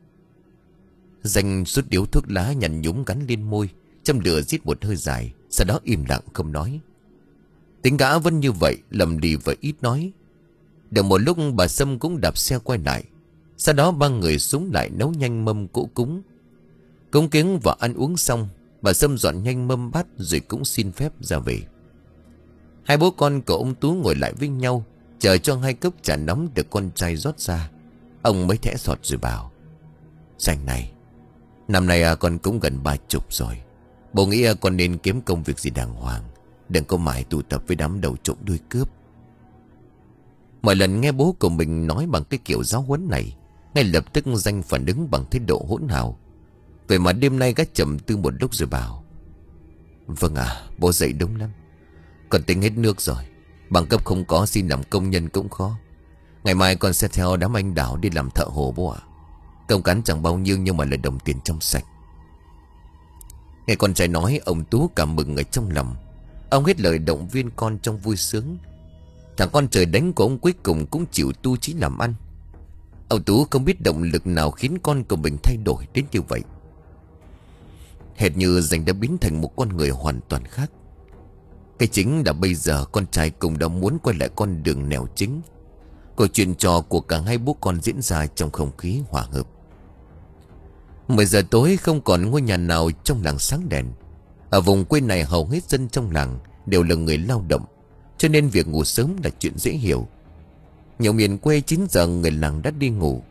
Danh rút điếu thuốc lá nhằn nhúm gắn lên môi, châm lửa rít một hơi dài, sau đó im lặng không nói. Tính gã vẫn như vậy, lầm lì và ít nói. Được một lúc bà Sâm cũng đạp xe quay lại. Sau đó ba người xuống lại nấu nhanh mâm cỗ cúng. Cúng kiến và ăn uống xong, bà Sâm dọn nhanh mâm bát rồi cũng xin phép ra về. Hai bố con của ông Tú ngồi lại với nhau, chờ cho hai cốc trà nóng được con trai rót ra. Ông mới thẽ sọt rồi bảo: Danh này, năm nay à, con cũng gần ba chục rồi. Bố nghĩ à, con nên kiếm công việc gì đàng hoàng, đừng có mãi tụ tập với đám đầu trộm đuôi cướp. Mọi lần nghe bố của mình nói bằng cái kiểu giáo huấn này, ngay lập tức Danh phản ứng bằng thái độ hỗn hào. Vậy mà đêm nay gã trầm tư một lúc rồi bảo: Vâng à, bố dạy đúng lắm. Con tính hết nước rồi, bằng cấp không có, xin làm công nhân cũng khó. Ngày mai con sẽ theo đám anh Đảo đi làm thợ hồ bố ạ. Công cán chẳng bao nhiêu nhưng mà là đồng tiền trong sạch. Nghe con trai nói, ông Tú cảm mừng ở trong lòng. Ông hết lời động viên con trong vui sướng. Thằng con trời đánh của ông cuối cùng cũng chịu tu chí làm ăn. Ông Tú không biết động lực nào khiến con của mình thay đổi đến như vậy. Hệt như Danh đã biến thành một con người hoàn toàn khác. Cái chính là bây giờ con trai cũng đã muốn quay lại con đường nẻo chính. Câu chuyện trò của cả hai bố con diễn ra trong không khí hòa hợp. Mười giờ tối không còn ngôi nhà nào trong làng sáng đèn. Ở vùng quê này hầu hết dân trong làng đều là người lao động, cho nên việc ngủ sớm là chuyện dễ hiểu. Nhiều miền quê chín giờ người làng đã đi ngủ.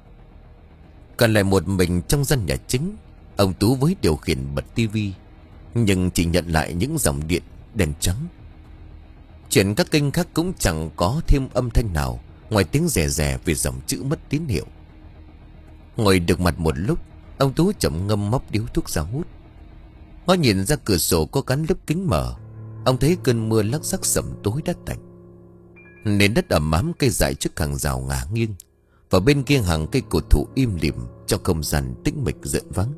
Còn lại một mình trong gian nhà chính, ông Tú với điều khiển bật tivi, nhưng chỉ nhận lại những dòng điện đèn trắng. Chuyện các kênh khác cũng chẳng có thêm âm thanh nào ngoài tiếng rè rè vì dòng chữ mất tín hiệu. Ngồi được mặt một lúc, ông Tú chậm ngâm móc điếu thuốc ra hút. Ngó nhìn ra cửa sổ có gắn lớp kính mở, ông thấy cơn mưa lắc rắc sẩm tối đã tạnh. Nền đất ẩm ám, cây dại trước hàng rào ngả nghiêng, và bên kia hàng cây cổ thụ im lìm cho không gian tĩnh mịch rợn vắng.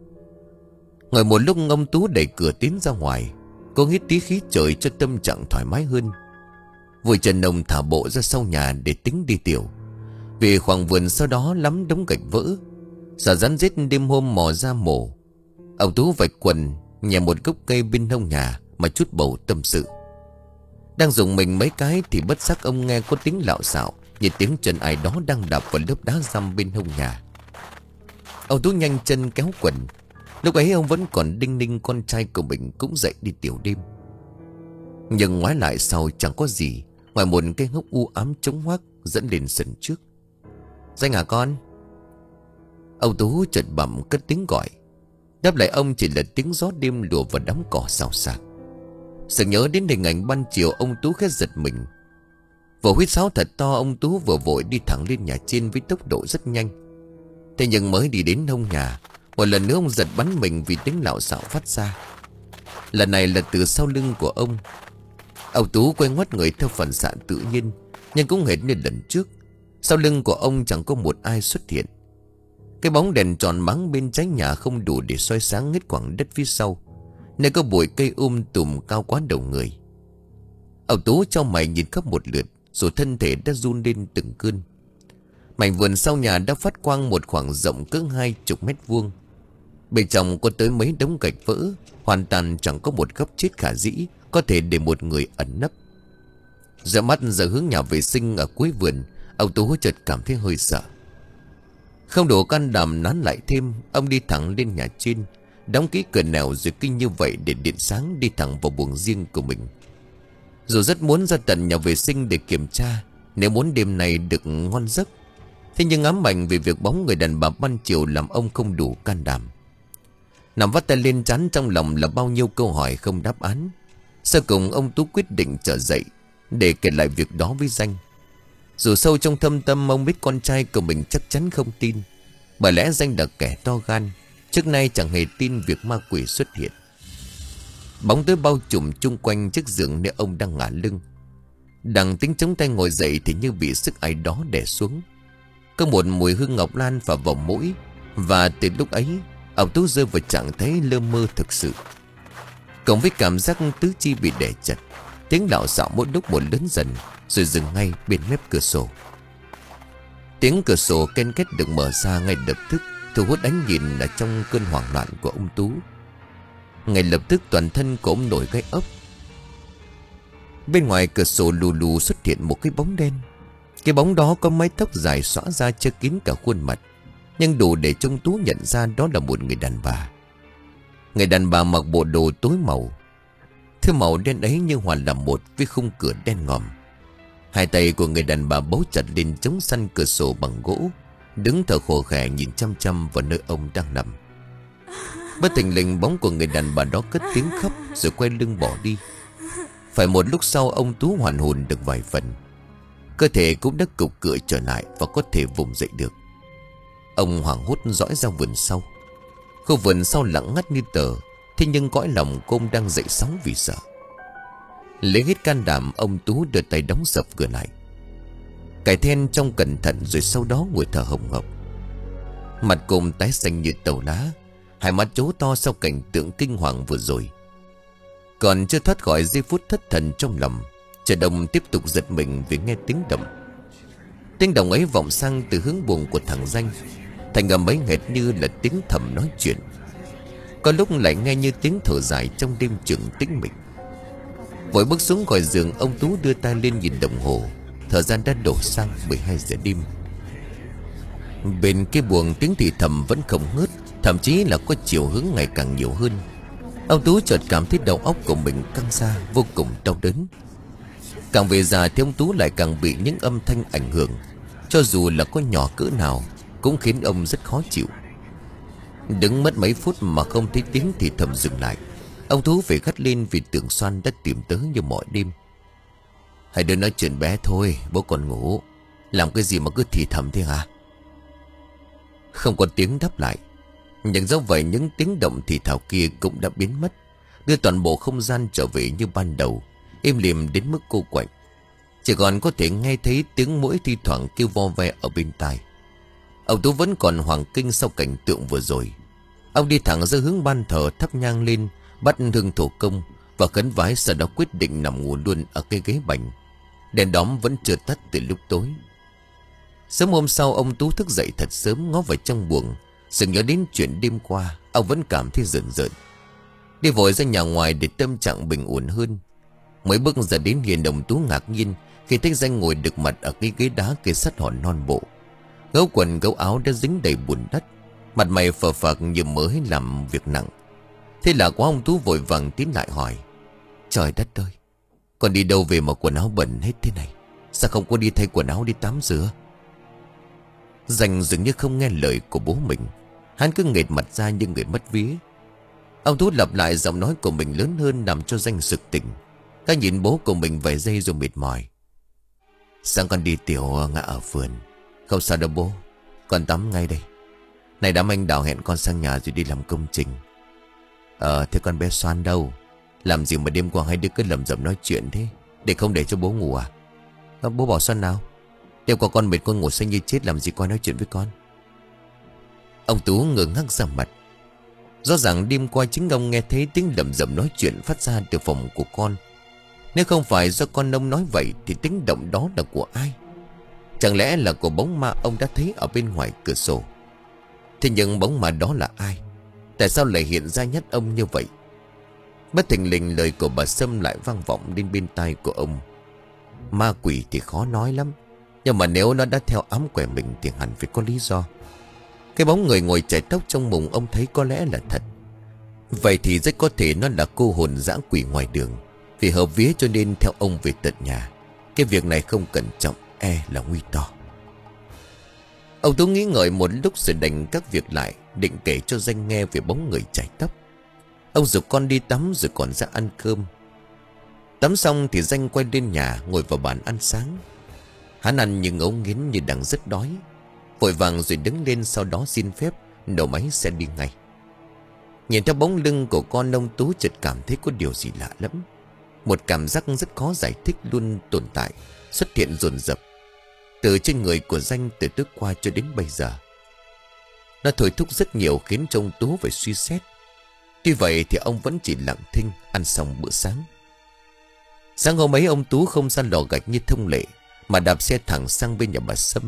Ngồi một lúc, ông Tú đẩy cửa tiến ra ngoài, cố hít tí khí trời cho tâm trạng thoải mái hơn. Vội chân ông thả bộ ra sau nhà để tính đi tiểu, vì khoảng vườn sau đó lắm đống gạch vỡ. Sợ rắn rết đêm hôm mò ra mổ, ông Tú vạch quần nhẹ một gốc cây bên hông nhà mà chút bầu tâm sự. Đang dùng mình mấy cái thì bất giác ông nghe có tiếng lạo xạo, như tiếng chân ai đó đang đạp vào lớp đá răm bên hông nhà. Ông Tú nhanh chân kéo quần. Lúc ấy ông vẫn còn đinh ninh con trai của mình cũng dậy đi tiểu đêm. Nhưng ngoái lại sau chẳng có gì ngoài một cái hốc u ám trống hoác dẫn lên sân trước. Danh hả con? Ông Tú chợt bẩm cất tiếng gọi. Đáp lại ông chỉ là tiếng gió đêm lùa vào đám cỏ xào xạc. Sự nhớ đến hình ảnh ban chiều, ông Tú khẽ giật mình. Vừa huýt sáo thật to, ông Tú vừa vội đi thẳng lên nhà trên với tốc độ rất nhanh. Thế nhưng mới đi đến hông nhà, một lần nữa ông giật bắn mình vì tiếng lạo xạo phát ra. Lần này là từ sau lưng của ông. Ông Tú quay ngoắt người theo phản xạ tự nhiên, nhưng cũng hệt như lần trước, sau lưng của ông chẳng có một ai xuất hiện. Cái bóng đèn tròn mắng bên trái nhà không đủ để soi sáng hết khoảng đất phía sau, nơi có bụi cây um tùm cao quá đầu người. Ông Tú cho mày nhìn khắp một lượt, rồi thân thể đã run lên từng cơn. Mảnh vườn sau nhà đã phát quang một khoảng rộng cỡ hai chục mét vuông. Bên trong có tới mấy đống gạch vỡ, hoàn toàn chẳng có một góc chết khả dĩ có thể để một người ẩn nấp. Giờ mắt giờ hướng nhà vệ sinh ở cuối vườn, ông Tú chợt cảm thấy hơi sợ. Không đủ can đảm nán lại thêm, ông đi thẳng lên nhà trên, đóng kỹ cửa nẻo rồi kinh như vậy để điện sáng đi thẳng vào buồng riêng của mình. Dù rất muốn ra tận nhà vệ sinh để kiểm tra, nếu muốn đêm này được ngon giấc. Thế nhưng ám ảnh về việc bóng người đàn bà ban chiều làm ông không đủ can đảm. Nằm vắt tay lên trán, trong lòng là bao nhiêu câu hỏi không đáp án. Sau cùng ông Tú quyết định trở dậy để kể lại việc đó với Danh. Dù sâu trong thâm tâm ông biết con trai của mình chắc chắn không tin. Bởi lẽ Danh là kẻ to gan, trước nay chẳng hề tin việc ma quỷ xuất hiện. Bóng tối bao trùm chung quanh chiếc giường nơi ông đang ngả lưng. Đang tính chống tay ngồi dậy thì như bị sức ai đó đè xuống. Có một mùi hương ngọc lan phả vào mũi. Và từ lúc ấy ông Tú rơi vào trạng thái lơ mơ thực sự. Cộng với cảm giác tứ chi bị đè chặt, tiếng lạo xạo mỗi lúc một lớn dần, rồi dừng ngay bên mép cửa sổ. Tiếng cửa sổ ken két được mở ra ngay lập tức, thu hút ánh nhìn ở trong cơn hoảng loạn của ông Tú. Ngay lập tức toàn thân của ông nổi gai ốc. Bên ngoài cửa sổ lù lù xuất hiện một cái bóng đen. Cái bóng đó có mái tóc dài xõa ra che kín cả khuôn mặt, nhưng đủ để trông Tú nhận ra đó là một người đàn bà. Người đàn bà mặc bộ đồ tối màu. Thứ màu đen ấy như hoàn làm một với khung cửa đen ngòm. Hai tay của người đàn bà bấu chặt lên chống săn cửa sổ bằng gỗ, đứng thở khò khè nhìn chăm chăm vào nơi ông đang nằm. Bất thình lình bóng của người đàn bà đó cất tiếng khóc rồi quay lưng bỏ đi. Phải một lúc sau ông Tú hoàn hồn được vài phần. Cơ thể cũng đã cục cựa trở lại và có thể vùng dậy được. Ông hoảng hốt dõi ra vườn sau. Khu vườn sau lặng ngắt như tờ. Thế nhưng cõi lòng cô ông đang dậy sóng vì sợ. Lấy hết can đảm, ông Tú đưa tay đóng sập cửa lại, cài then trong cẩn thận, rồi sau đó ngồi thở hồng hộc. Mặt cô tái xanh như tàu lá, hai mắt trố to sau cảnh tượng kinh hoàng vừa rồi. Còn chưa thoát khỏi giây phút thất thần trong lòng, trời đông tiếp tục giật mình vì nghe tiếng động. Tiếng động ấy vọng sang từ hướng buồng của thằng Danh, thành âm ấy hệt như là tiếng thầm nói chuyện. Có lúc lại nghe như tiếng thở dài trong đêm trường tĩnh mịch. Vội bước xuống khỏi giường, ông Tú đưa tay lên nhìn đồng hồ. Thời gian đã đổ sang mười hai giờ đêm. Bên cái buồng tiếng thì thầm vẫn không ngớt, thậm chí là có chiều hướng ngày càng nhiều hơn. Ông Tú chợt cảm thấy đầu óc của mình căng ra, vô cùng đau đớn. Càng về già thì ông Tú lại càng bị những âm thanh ảnh hưởng, cho dù là có nhỏ cỡ nào cũng khiến ông rất khó chịu. Đứng mất mấy phút mà không thấy tiếng thì thầm dừng lại, ông Tú phải gắt lên vì tưởng Xoan đã tìm tới như mọi đêm. Hai đứa nói chuyện bé thôi, bố còn ngủ. Làm cái gì mà cứ thì thầm thế hả? Không có tiếng đáp lại. Nhưng dẫu vậy những tiếng động thì thào kia cũng đã biến mất, đưa toàn bộ không gian trở về như ban đầu, êm lìm đến mức cô quạnh. Chỉ còn có thể nghe thấy tiếng mũi thi thoảng kêu vo ve ở bên tai. Ông Tú vẫn còn hoảng kinh sau cảnh tượng vừa rồi. Ông đi thẳng ra hướng ban thờ, thắp nhang lên, bắt hương thổ công và khấn vái, sau đó quyết định nằm ngủ luôn ở cái ghế bành. Đèn đóm vẫn chưa tắt từ lúc tối. Sớm hôm sau, ông Tú thức dậy thật sớm, ngó vào trong buồng. Sự nhớ đến chuyện đêm qua, ông vẫn cảm thấy rợn rợn. Đi vội ra nhà ngoài để tâm trạng bình ổn hơn. Mới bước ra đến hiền, ông Tú ngạc nhiên khi thấy Danh ngồi đực mặt ở cái ghế đá kê sắt hòn non bộ. Gấu quần gấu áo đã dính đầy bùn đất, mặt mày phờ phạc như mới làm việc nặng. Thế là quá, ông Tú vội vàng tiến lại hỏi: Trời đất ơi, con đi đâu về mà quần áo bẩn hết thế này? Sao không có đi thay quần áo đi tắm rửa? Danh dường như không nghe lời của bố mình. Hắn cứ nghệt mặt ra như người mất vía. Ông Tú lặp lại giọng nói của mình lớn hơn, làm cho Danh sực tỉnh. Cái nhìn bố của mình vài giây rồi mệt mỏi: Sáng con đi tiểu ngã ở vườn. Không sao đâu bố, con tắm ngay đây. Này đám anh Đào hẹn con sang nhà rồi đi làm công trình. Ờ thế con bé Xoan đâu? Làm gì mà đêm qua hai đứa cứ lầm rầm nói chuyện thế, để không để cho bố ngủ à? À bố bảo Xoan nào? Đêm qua con mệt, con ngủ say như chết, làm gì con nói chuyện với con? Ông Tú ngơ ngác ra mặt. Rõ ràng đêm qua chính ông nghe thấy tiếng lầm rầm nói chuyện phát ra từ phòng của con. Nếu không phải do con ông nói vậy thì tiếng động đó là của ai? Chẳng lẽ là của bóng ma ông đã thấy ở bên ngoài cửa sổ? Thế nhưng bóng ma đó là ai? Tại sao lại hiện ra nhắc ông như vậy? Bất thình lình lời của bà Sâm lại vang vọng đến bên tai của ông. Ma quỷ thì khó nói lắm, nhưng mà nếu nó đã theo ám quẻ mình thì hẳn phải có lý do. Cái bóng người ngồi chải tóc trong mùng ông thấy có lẽ là thật. Vậy thì rất có thể nó là cô hồn dã quỷ ngoài đường, Vì hợp vía cho nên theo ông về tận nhà. Cái việc này không cẩn trọng e là nguy to. Ông Tú nghĩ ngợi một lúc rồi đành các việc lại, định kể cho Danh nghe về bóng người chải tóc. Ông giục con đi tắm rồi còn ra ăn cơm. Tắm xong thì Danh quay lên nhà ngồi vào bàn ăn sáng. Hắn ăn nhưng ngấu nghiến như đang rất đói. Vội vàng rồi đứng lên, sau đó xin phép nổ máy xe đi ngay. Nhìn theo bóng lưng của con, ông Tú chợt cảm thấy có điều gì lạ lắm. Một cảm giác rất khó giải thích luôn tồn tại, xuất hiện dồn dập từ trên người của Danh từ trước qua cho đến bây giờ. Nó thôi thúc rất nhiều khiến cho ông Tú phải suy xét. Tuy vậy thì ông vẫn chỉ lặng thinh ăn xong bữa sáng. Sáng hôm ấy ông Tú không ra lò gạch như thông lệ, mà đạp xe thẳng sang bên nhà bà Sâm.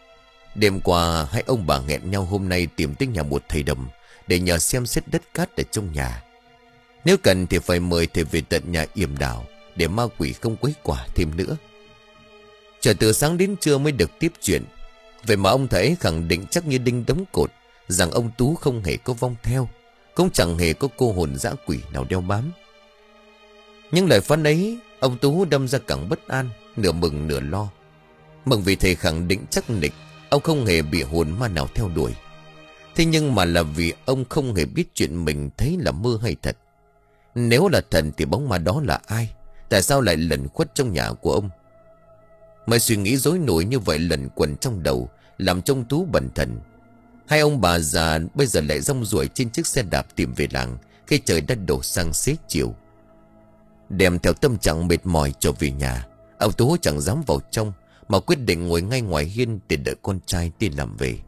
Đêm qua hai ông bà hẹn nhau hôm nay tìm tới nhà một thầy Đầm để nhờ xem xét đất cát ở trong nhà. Nếu cần thì phải mời thầy về tận nhà yểm đảo để ma quỷ không quấy quả thêm nữa. Chờ từ sáng đến trưa mới được tiếp chuyện. Vậy mà ông thầy khẳng định chắc như đinh đóng cột rằng ông Tú không hề có vong theo, cũng chẳng hề có cô hồn dã quỷ nào đeo bám. Nhưng lời phán ấy ông Tú đâm ra càng bất an, nửa mừng nửa lo. Mừng vì thầy khẳng định chắc nịch ông không hề bị hồn ma nào theo đuổi. Thế nhưng mà là vì ông không hề biết chuyện mình thấy là mơ hay thật. Nếu là thần thì bóng ma đó là ai? Tại sao lại lẩn khuất trong nhà của ông? Mấy suy nghĩ rối nổi như vậy lẩn quẩn trong đầu, làm cho ông Tú bần thần. Hai ông bà già bây giờ lại rong ruổi trên chiếc xe đạp tìm về làng khi trời đã đổ sang xế chiều. Đem theo tâm trạng mệt mỏi trở về nhà, ông Tú chẳng dám vào trong mà quyết định ngồi ngay ngoài hiên để đợi con trai đi làm về.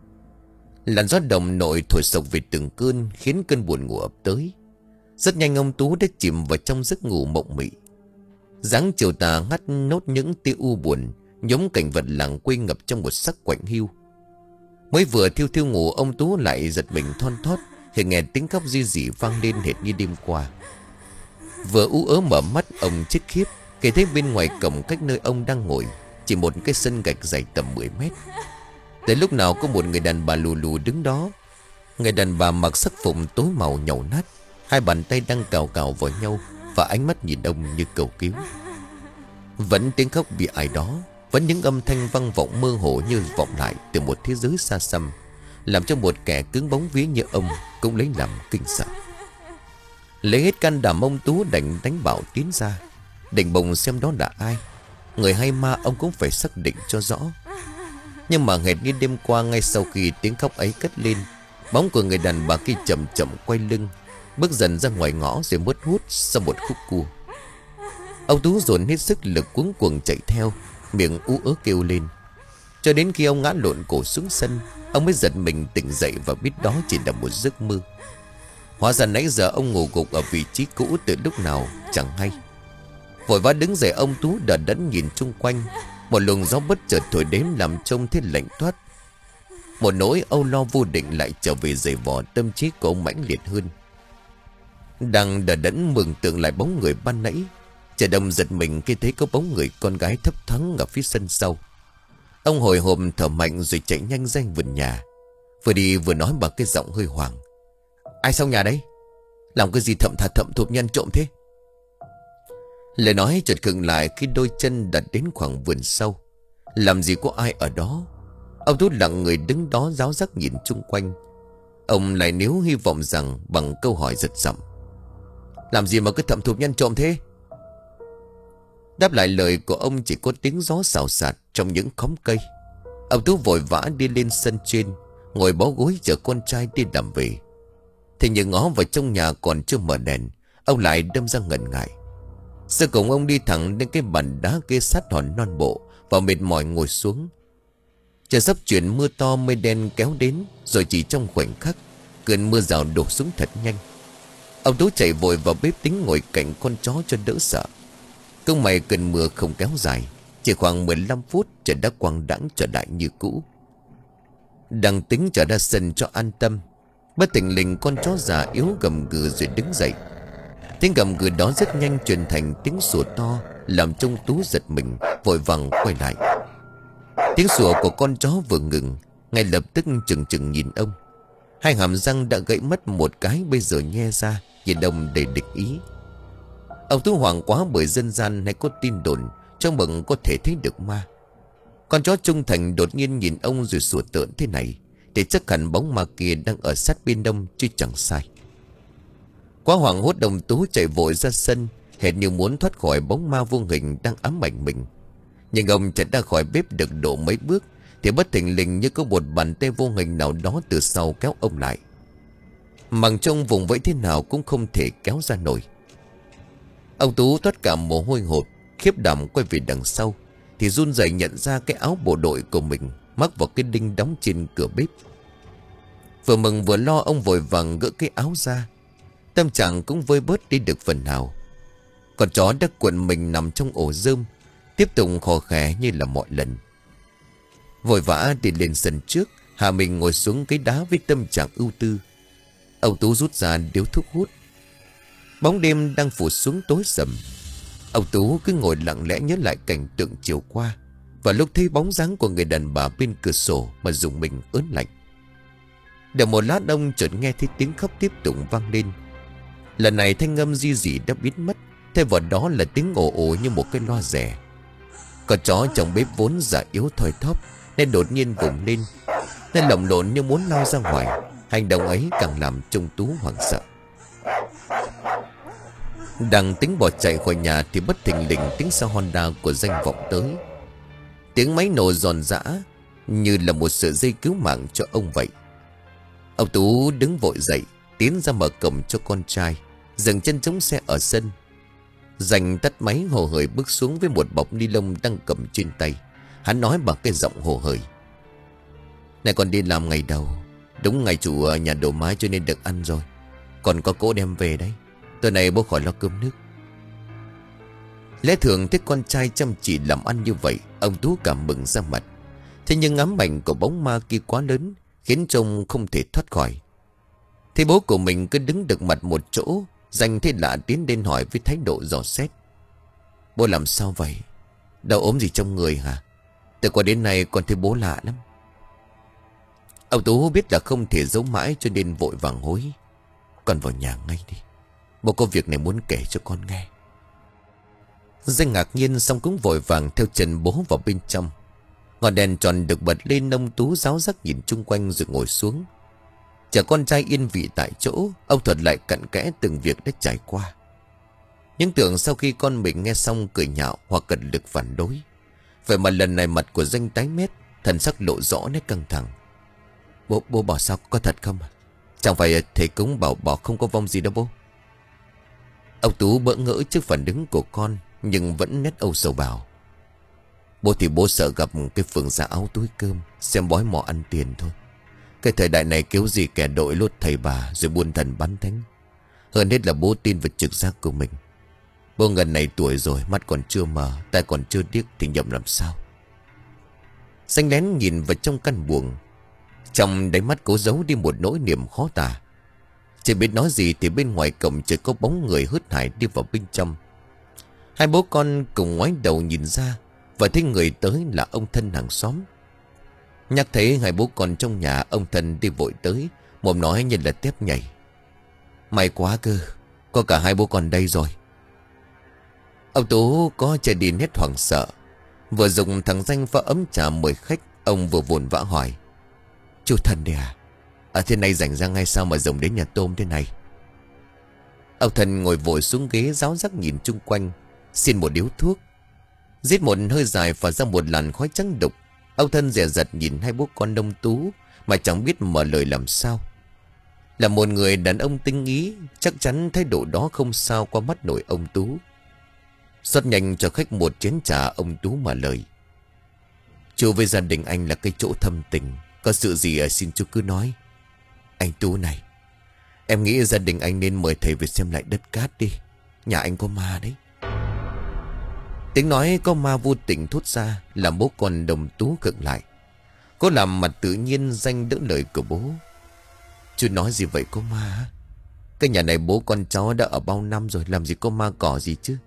Làn gió đồng nội thổi sộc về từng cơn khiến cơn buồn ngủ ập tới. Rất nhanh ông Tú đã chìm vào trong giấc ngủ mộng mị. Dáng chiều tà ngắt nốt những tia u buồn, nhóm cảnh vật làng quê ngập trong một sắc quạnh hiu. Mới vừa thiêu thiêu ngủ, ông Tú lại giật mình thon thót khi nghe tiếng khóc ri rỉ vang lên hệt như đêm qua. Vừa ú ớ mở mắt, ông chết khiếp khi thấy bên ngoài cổng cách nơi ông đang ngồi chỉ một cái sân gạch dày tầm mười mét. Tới lúc nào có một người đàn bà lù lù đứng đó. Người đàn bà mặc sắc phục tối màu nhàu nát, hai bàn tay đang cào cào vào nhau và ánh mắt nhìn ông như cầu cứu. Vẫn tiếng khóc bị ai đó, vẫn những âm thanh vang vọng mơ hồ như vọng lại từ một thế giới xa xăm, làm cho một kẻ cứng bóng vía như ông cũng lấy làm kinh sợ. Lấy hết can đảm, ông Tú đành đánh bảo tiến ra, định bồng xem đó là ai. Người hay ma ông cũng phải xác định cho rõ. Nhưng mà hệt như đêm qua, ngay sau khi tiếng khóc ấy cất lên, bóng của người đàn bà kia chậm chậm quay lưng, bước dần ra ngoài ngõ rồi mất hút sau một khúc cua. Ông Tú dồn hết sức lực cuống cuồng chạy theo, miệng ú ớ kêu lên. Cho đến khi ông ngã lộn cổ xuống sân, ông mới giật mình tỉnh dậy và biết đó chỉ là một giấc mơ. Hóa ra nãy giờ ông ngủ gục ở vị trí cũ từ lúc nào chẳng hay. Vội vã đứng dậy, ông Tú đờ đẫn nhìn chung quanh. Một luồng gió bất chợt thổi đến làm trông thế lạnh toát. Một nỗi âu lo vô định lại trở về giày vò tâm trí của ông mãnh liệt hơn. Đang đờ đẫn mường tượng lại bóng người ban nãy, Trẻ Đông giật mình khi thấy có bóng người con gái thấp thoáng ở phía sân sau. Ông hồi hộp thở mạnh rồi chạy nhanh ra vườn nhà, vừa đi vừa nói bằng cái giọng hơi hoảng: "Ai sau nhà đấy? Làm cái gì thậm thà thậm thụp nhân trộm thế?" Lời nói chợt khựng lại khi đôi chân đặt đến khoảng vườn sau. Làm gì có ai ở đó. Ông Tú lặng người đứng đó ráo rắc nhìn chung quanh. Ông lại níu hy vọng rằng bằng câu hỏi giật giọng: "Làm gì mà cứ thậm thụp nhân trộm thế?" Đáp lại lời của ông chỉ có tiếng gió xào xạc trong những khóm cây. Ông Tú vội vã đi lên sân trên, ngồi bó gối chờ con trai đi làm về. Thế nhưng ngó vào trong nhà còn chưa mở đèn, ông lại đâm ra ngần ngại. Sau cùng ông đi thẳng đến cái bàn đá kê sát hòn non bộ và mệt mỏi ngồi xuống. Trời sắp chuyển mưa to, mây đen kéo đến, rồi chỉ trong khoảnh khắc cơn mưa rào đổ xuống thật nhanh. Ông Tú chạy vội vào bếp tính ngồi cạnh con chó cho đỡ sợ. Công may cơn mưa không kéo dài, chỉ khoảng mười lăm phút trời đã quang đãng trở lại như cũ. Đang tính trở ra sân cho an tâm, bất thình lình con chó già yếu gầm gừ rồi đứng dậy. Tiếng gầm gừ đó rất nhanh truyền thành tiếng sủa to, làm trông Tú giật mình, vội vàng quay lại. Tiếng sủa của con chó vừa ngừng, ngay lập tức chừng chừng nhìn ông. Hai hàm răng đã gãy mất một cái bây giờ nhe ra, nhìn ông đầy địch ý. Ông Tú hoảng quá bởi dân gian hay có tin đồn trong bụng có thể thấy được ma. Con chó trung thành đột nhiên nhìn ông rồi sủa tợn thế này thì chắc hẳn bóng ma kia đang ở sát bên ông chứ chẳng sai. Quá hoảng hốt, ông Tú chạy vội ra sân, hệt như muốn thoát khỏi bóng ma vô hình đang ám ảnh mình. Nhưng ông chạy ra khỏi bếp được độ mấy bước thì bất thình lình như có một bàn tay vô hình nào đó từ sau kéo ông lại. Mặc trông vùng vẫy thế nào cũng không thể kéo ra nổi. Ông Tú toát cả mồ hôi hột, khiếp đảm quay về đằng sau thì run rẩy nhận ra cái áo bộ đội của mình mắc vào cái đinh đóng trên cửa bếp. Vừa mừng vừa lo, ông vội vàng gỡ cái áo ra. Tâm trạng cũng vơi bớt đi được phần nào. Con chó đã cuộn mình nằm trong ổ rơm, tiếp tục khò khè như là mọi lần. Vội vã đi lên sân trước, Hà mình ngồi xuống cái đá với tâm trạng ưu tư. Ông Tú rút ra điếu thuốc hút. Bóng đêm đang phủ xuống tối sầm. Ông Tú cứ ngồi lặng lẽ nhớ lại cảnh tượng chiều qua, và lúc thấy bóng dáng của người đàn bà bên cửa sổ mà dùng mình ớn lạnh. Đợi một lát, ông chợt nghe thấy tiếng khóc tiếp tục vang lên. Lần này thanh âm di dị đã biến mất, thay vào đó là tiếng ồ ồ như một cái loa rẻ. Con chó trong bếp vốn già yếu thoi thóp nên đột nhiên vùng lên, nên lồng lộn như muốn lao ra ngoài. Hành động ấy càng làm trông Tú hoảng sợ. Đang tính bỏ chạy khỏi nhà thì bất thình lình tiếng xe Honda của Danh vọng tới. Tiếng máy nổ giòn giã như là một sợi dây cứu mạng cho ông vậy. Ông Tú đứng vội dậy, tiến ra mở cổng cho con trai, dừng chân chống xe ở sân. Danh tắt máy hồ hởi bước xuống với một bọc ni lông đang cầm trên tay. Hắn nói bằng cái giọng hồ hởi: "Này, con đi làm ngày đầu, đúng ngày chủ ở nhà đổ mái cho nên được ăn rồi. Còn có cỗ đem về đấy. Tối nay bố khỏi lo cơm nước." Lẽ thường thấy con trai chăm chỉ làm ăn như vậy, ông Tú cảm mừng ra mặt. Thế nhưng ám ảnh của bóng ma kia quá lớn, khiến trông không thể thoát khỏi. Thấy bố của mình cứ đứng được mặt một chỗ, Danh thấy lạ tiến đến hỏi với thái độ dò xét: "Bố làm sao vậy? Đau ốm gì trong người hả? Từ qua đến nay con thấy bố lạ lắm." Ông Tú biết là không thể giấu mãi cho nên vội vàng hối: "Con vào nhà ngay đi. Bố có việc này muốn kể cho con nghe." Danh ngạc nhiên xong cũng vội vàng theo chân bố vào bên trong. Ngọn đèn tròn được bật lên, ông Tú ráo rắc nhìn chung quanh rồi ngồi xuống. Chờ con trai yên vị tại chỗ, ông thuật lại cặn kẽ từng việc đã trải qua. Nhưng tưởng sau khi con mình nghe xong cười nhạo hoặc cật lực phản đối. Vậy mà lần này mặt của Danh tái mét, thần sắc lộ rõ nét căng thẳng. Bố, bố bảo sao, có thật không? Chẳng phải thầy cúng bảo bảo không có vong gì đâu bố?" Ông Tú bỡ ngỡ trước phản ứng của con, nhưng vẫn nét âu sầu bảo: "Bố thì bố sợ gặp cái phường giả áo túi cơm, xem bói mò ăn tiền thôi. Cái thời đại này kiểu gì kẻ đội lốt thầy bà rồi buôn thần bán thánh. Hơn hết là bố tin vào trực giác của mình. Bố gần này tuổi rồi, mắt còn chưa mờ, tai còn chưa điếc thì nhầm làm sao?" Danh lén nhìn vào trong căn buồng. Trong đáy mắt cố giấu đi một nỗi niềm khó tả. Chỉ biết nói gì thì bên ngoài cổng chợt có bóng người hớt hải đi vào bên trong. Hai bố con cùng ngoái đầu nhìn ra và thấy người tới là ông Thân hàng xóm. Nhắc thấy hai bố con trong nhà, ông Thân đi vội tới, mồm nói như là tép nhảy: "May quá cơ, có cả hai bố con đây rồi." Ông Tú có chạy đi hết hoảng sợ. Vừa dùng thằng Danh pha ấm trà mời khách, ông vừa vồn vã hỏi: "Chú Thân đây à? À thế này rảnh ra ngay sao mà rồng đến nhà tôm thế này?" Ông Thân ngồi vội xuống ghế ráo rắc nhìn chung quanh, xin một điếu thuốc. Rít một hơi dài phả ra một làn khói trắng đục. Ông Thân dè dặt nhìn hai bố con ông Tú mà chẳng biết mở lời làm sao. Là một người đàn ông tinh ý, chắc chắn thái độ đó không sao qua mắt nổi ông Tú. Rót nhanh cho khách một chén trà, ông Tú mở lời: "Chú với gia đình anh là cái chỗ thâm tình, có sự gì à, xin chú cứ nói. Anh Tú này, em nghĩ gia đình anh nên mời thầy về xem lại đất cát đi. Nhà anh có ma đấy." Tiếng nói có ma vô tình thốt ra làm bố con đồng Tú khựng lại. Có làm mặt tự nhiên Danh đỡ lời của bố: "Chú nói gì vậy, có ma hả? Cái nhà này bố con cháu đã ở bao năm rồi, làm gì có ma cỏ gì chứ?"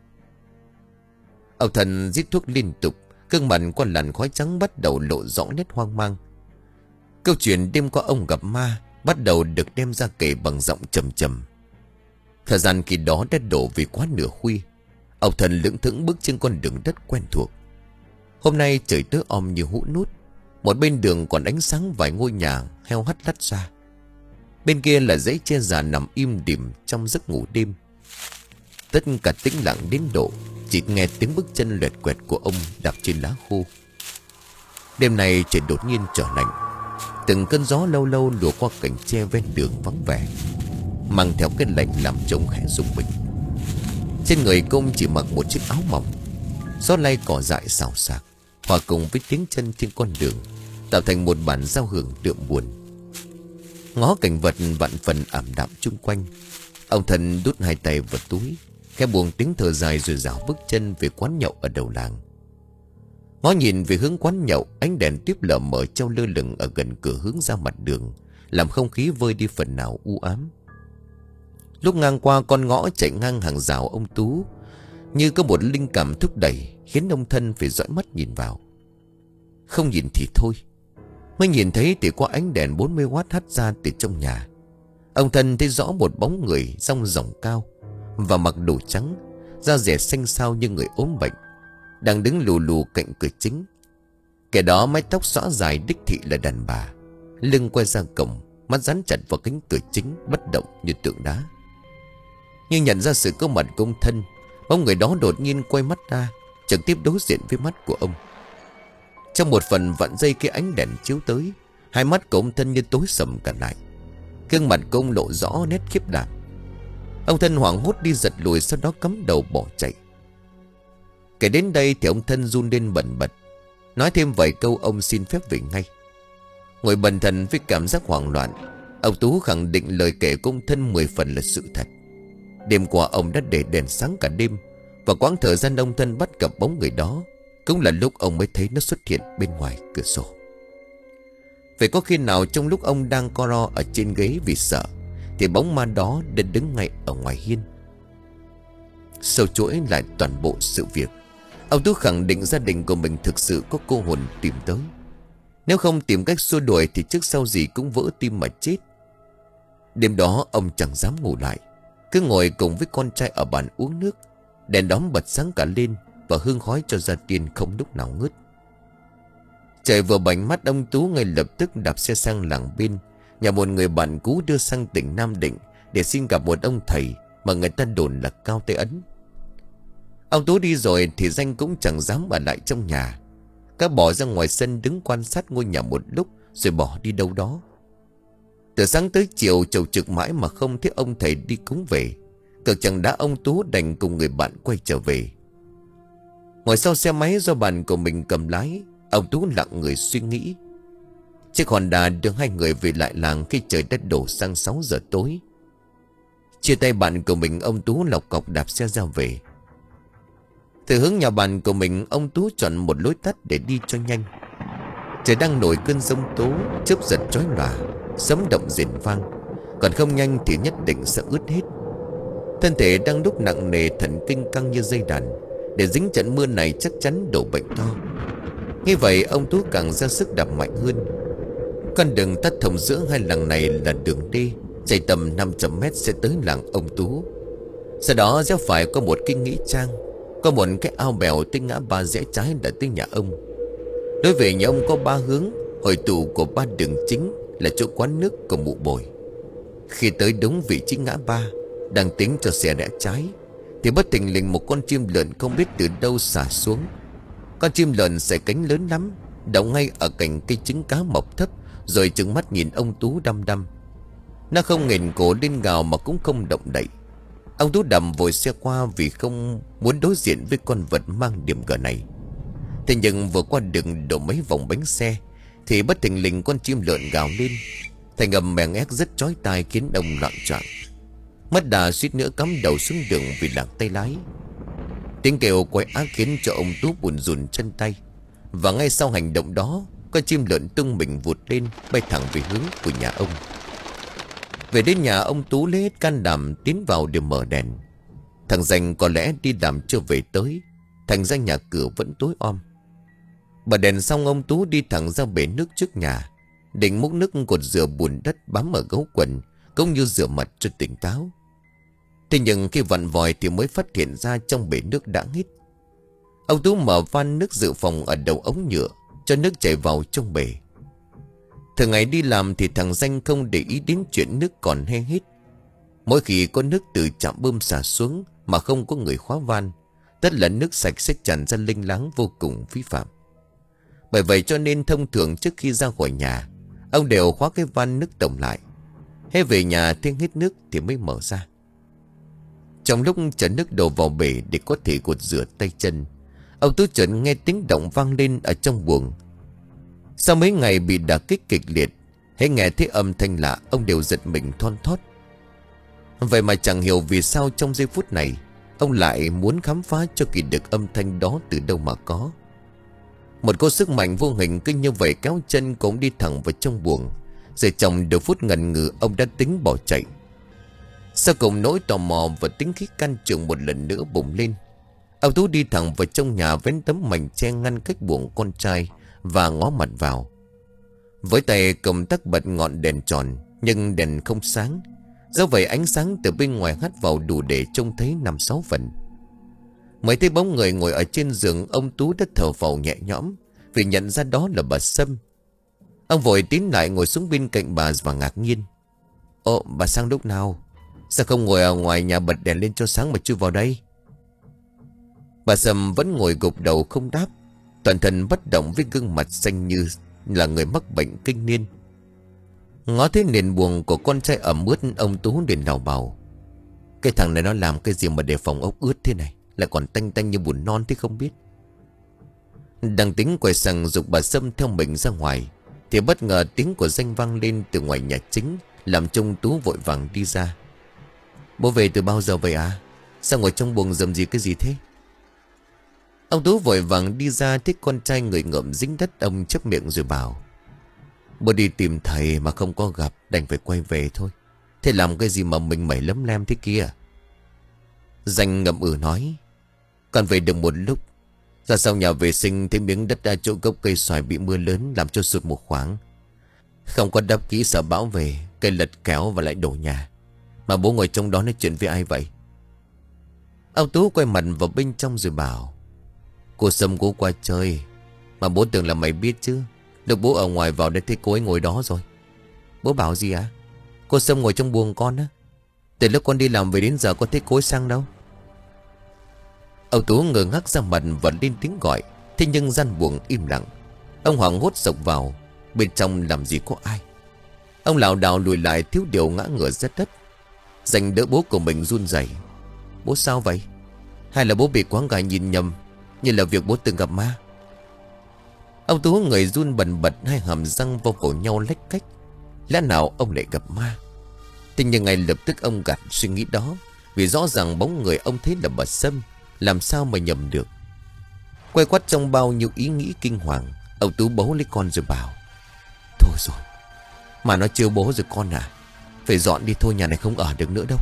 Ông Thần rít thuốc liên tục, gương mặt qua làn khói trắng bắt đầu lộ rõ nét hoang mang. Câu chuyện đêm qua ông gặp ma bắt đầu được đem ra kể bằng giọng trầm trầm. Thời gian khi đó đã đổ về quá nửa khuya. Ông Thân lững thững bước trên con đường đất quen thuộc. Hôm nay trời tối om như hũ nút. Một bên đường còn ánh sáng vài ngôi nhà heo hắt lắt ra. Bên kia là dãy tre già nằm im đìm trong giấc ngủ đêm. Tất cả tĩnh lặng đến độ chỉ nghe tiếng bước chân lẹt quẹt của ông đạp trên lá khô. Đêm nay trời đột nhiên trở lạnh. Từng cơn gió lâu lâu lùa qua cành tre ven đường vắng vẻ, mang theo cái lạnh làm trông khẽ rùng mình. Trên người công chỉ mặc một chiếc áo mỏng. Gió lay cỏ dại xào xạc hòa cùng với tiếng chân trên con đường, tạo thành một bản giao hưởng đượm buồn. Ngó cảnh vật vạn phần ảm đạm chung quanh, ông Thân đút hai tay vào túi, khẽ buông tiếng thở dài rồi rảo bước chân về quán nhậu ở đầu làng. Ngó nhìn về hướng quán nhậu, ánh đèn tiếp lờ mờ treo lơ lửng ở gần cửa hướng ra mặt đường, làm không khí vơi đi phần nào u ám. Lúc ngang qua con ngõ chạy ngang hàng rào ông Tú, như có một linh cảm thúc đẩy khiến ông Thân phải dõi mắt nhìn vào. Không nhìn thì thôi, mới nhìn thấy thì qua ánh đèn bốn mươi oát hắt ra từ trong nhà. Ông Thân thấy rõ một bóng người rong ròng cao và mặc đồ trắng, da dẻ xanh xao như người ốm bệnh, đang đứng lù lù cạnh cửa chính. Kẻ đó mái tóc xõa dài đích thị là đàn bà, lưng quay ra cổng, mắt dán chặt vào cánh cửa chính bất động như tượng đá. Nhưng nhận ra sự có mặt của ông Thân, bóng người đó đột nhiên quay mắt ra, trực tiếp đối diện với mắt của ông. Trong một phần vạn giây cái ánh đèn chiếu tới, hai mắt của ông Thân như tối sầm cả lại. Gương mặt của ông lộ rõ nét khiếp đảm. Ông Thân hoảng hốt đi giật lùi, sau đó cắm đầu bỏ chạy. Kể đến đây thì ông Thân run lên bần bật, nói thêm vài câu ông xin phép về ngay. Ngồi bần thần với cảm giác hoảng loạn, ông Tú khẳng định lời kể của ông Thân mười phần là sự thật. Đêm qua ông đã để đèn sáng cả đêm, và quãng thời gian ông Thân bắt gặp bóng người đó cũng là lúc ông mới thấy nó xuất hiện bên ngoài cửa sổ. Vậy có khi nào trong lúc ông đang co ro ở trên ghế vì sợ, thì bóng ma đó đã đứng ngay ở ngoài hiên? Sâu chuỗi lại toàn bộ sự việc, ông Tú khẳng định gia đình của mình thực sự có cô hồn tìm tới. Nếu không tìm cách xua đuổi thì trước sau gì cũng vỡ tim mà chết. Đêm đó ông chẳng dám ngủ lại, cứ ngồi cùng với con trai ở bàn uống nước. Đèn đóm bật sáng cả lên, và hương khói cho ra tiên không lúc nào ngớt. Trời vừa bảnh mắt, ông Tú ngay lập tức đạp xe sang làng bên, nhà một người bạn cũ đưa sang tỉnh Nam Định để xin gặp một ông thầy mà người ta đồn là Cao Tây Ấn. Ông Tú đi rồi thì Danh cũng chẳng dám ở lại trong nhà. Các bỏ ra ngoài sân đứng quan sát ngôi nhà một lúc rồi bỏ đi đâu đó. Từ sáng tới chiều chầu trực mãi mà không thấy ông thầy đi cúng về. Cực chẳng đã, ông Tú đành cùng người bạn quay trở về. Ngồi sau xe máy do bạn của mình cầm lái, ông Tú lặng người suy nghĩ. Chiếc Honda đưa hai người về lại làng khi trời đã đổ sang sáu giờ tối. Chia tay bạn của mình, ông Tú lọc cọc đạp xe ra về. Từ hướng nhà bạn của mình, ông Tú chọn một lối tắt để đi cho nhanh. Trời đang nổi cơn giông tố, chớp giật chói lòa, sấm động rền vang. Còn không nhanh thì nhất định sẽ ướt hết. Thân thể đang đúc nặng nề, thần kinh căng như dây đàn. Để dính trận mưa này chắc chắn đổ bệnh to. Như vậy ông Tú càng ra sức đạp mạnh hơn. Con đường tắt thông giữa hai làng này là đường đi, chạy tầm năm trăm mét sẽ tới làng ông Tú. Sau đó rẽ phải có một cái nghĩa trang, có một cái ao bèo, tới ngã ba rẽ trái đã tới nhà ông. Đối về nhà ông có ba hướng, hội tụ của ba đường chính là chỗ quán nước của mụ Bồi. Khi tới đúng vị trí ngã ba, đang tính cho xe rẽ trái, thì bất thình lình một con chim lợn không biết từ đâu xả xuống. Con chim lợn xẻ cánh lớn lắm, đậu ngay ở cạnh cây trứng cá mọc thấp, rồi trừng mắt nhìn ông Tú đăm đăm. Nó không nghển cổ lên gào mà cũng không động đậy. Ông Tú đầm vội xe qua vì không muốn đối diện với con vật mang điểm gở này. Thế nhưng vừa qua đường đổ mấy vòng bánh xe, thì bất thình lình con chim lợn gào lên, thành âm mèng ép rất chói tai khiến ông loạn choạng. Mất đà suýt nữa cắm đầu xuống đường vì lạc tay lái. Tiếng kêu quái ác khiến cho ông Tú buồn rùn chân tay. Và ngay sau hành động đó, con chim lợn tung mình vụt lên, bay thẳng về hướng của nhà ông. Về đến nhà, ông Tú lấy hết can đảm tiến vào để mở đèn. Thằng Danh có lẽ đi làm chưa về tới, thành ra nhà cửa vẫn tối om. Bật đèn xong, ông Tú đi thẳng ra bể nước trước nhà, định múc nước cột rửa bùn đất bám ở gấu quần, cũng như rửa mặt cho tỉnh táo. Thế nhưng khi vặn vòi thì mới phát hiện ra trong bể nước đã hết. Ông Tú mở van nước dự phòng ở đầu ống nhựa, cho nước chảy vào trong bể. Thường ngày đi làm thì thằng Danh không để ý đến chuyện nước còn he hết. Mỗi khi có nước từ trạm bơm xả xuống mà không có người khóa van, tất là nước sạch sẽ tràn ra linh láng vô cùng vi phạm. Bởi vậy cho nên thông thường trước khi ra khỏi nhà, ông đều khóa cái van nước tổng lại. Hết về nhà thêm hết nước thì mới mở ra. Trong lúc chở nước đổ vào bể để có thể gột rửa tay chân, ông Tú chợt nghe tiếng động vang lên ở trong buồng. Sau mấy ngày bị đả kích kịch liệt, hễ nghe thấy âm thanh lạ ông đều giật mình thon thót. Vậy mà chẳng hiểu vì sao trong giây phút này ông lại muốn khám phá cho kỳ được âm thanh đó từ đâu mà có. Một cỗ sức mạnh vô hình cứ như vậy kéo chân cũng đi thẳng vào trong buồng. Rồi trong được phút ngần ngừ ông đã tính bỏ chạy. Sau cùng nỗi tò mò và tính khí can trường một lần nữa bùng lên. Ông Tú đi thẳng vào trong nhà, vén tấm mảnh che ngăn cách buồng con trai và ngó mặt vào. Với tay cầm tắc bật ngọn đèn tròn, nhưng đèn không sáng. Do vậy ánh sáng từ bên ngoài hắt vào đủ để trông thấy năm sáu phần. Mới thấy bóng người ngồi ở trên giường, ông Tú đã thở phào nhẹ nhõm vì nhận ra đó là bà Sâm. Ông vội tiến lại ngồi xuống bên cạnh bà và ngạc nhiên. Ồ, bà sang lúc nào? Sao không ngồi ở ngoài nhà bật đèn lên cho sáng mà chui vào đây? Bà Sâm vẫn ngồi gục đầu không đáp, toàn thân bất động với gương mặt xanh như là người mắc bệnh kinh niên. Ngó thấy nền buồng của con trai ẩm ướt, ông Tú liền đào bảo. Cái thằng này nó làm cái gì mà để phòng ốc ướt thế này, lại còn tanh tanh như bùn non thế không biết. Đang tính quay sang giục bà Sâm theo mình ra ngoài, thì bất ngờ tiếng của Danh vang lên từ ngoài nhà chính, làm trông Tú vội vàng đi ra. Bố về từ bao giờ vậy à? Sao ngồi trong buồng rầm gì cái gì thế? Ông Tú vội vàng đi ra, thấy con trai người ngợm dính đất, ông chép miệng rồi bảo. Bố đi tìm thầy mà không có gặp, đành phải quay về thôi. Thế làm cái gì mà mình mẩy lấm lem thế kia? Danh ngậm ừ nói. Còn về được một lúc, ra sau nhà vệ sinh thấy miếng đất ra chỗ gốc cây xoài bị mưa lớn làm cho sụt một khoảng. Không có đắp kỹ sợ bão về, cây lật kéo và lại đổ nhà. Mà bố ngồi trong đó nói chuyện với ai vậy? Ông Tú quay mặt vào bên trong rồi bảo. Cô Sâm cô qua chơi, mà bố tưởng là mày biết chứ. Lúc bố ở ngoài vào đây thấy cô ấy ngồi đó rồi. Bố bảo gì á? Cô Sâm ngồi trong buồng con á. Từ lúc con đi làm về đến giờ có thấy cô ấy sang đâu. Ông Tú ngơ ngác ra mặt và lên tiếng gọi. Thế nhưng gian buồng im lặng. Ông hoảng hốt xộc vào. Bên trong làm gì có ai. Ông lảo đảo lùi lại, thiếu điều ngã ngửa ra đất. Danh đỡ bố của mình run rẩy. Bố sao vậy? Hay là bố bị quáng gà nhìn nhầm, như là việc bố từng gặp ma? Ông Tú người run bần bật, hai hàm răng vào cổ nhau lách cách. Lẽ nào ông lại gặp ma? Thế nhưng ngay lập tức ông gạt suy nghĩ đó, vì rõ ràng bóng người ông thấy là bà Sâm, làm sao mà nhầm được. Quay quắt trong bao nhiêu ý nghĩ kinh hoàng, ông Tú bấu lấy con rồi bảo. Thôi rồi, mà nó chưa bố rồi con à. Phải dọn đi thôi, nhà này không ở được nữa đâu.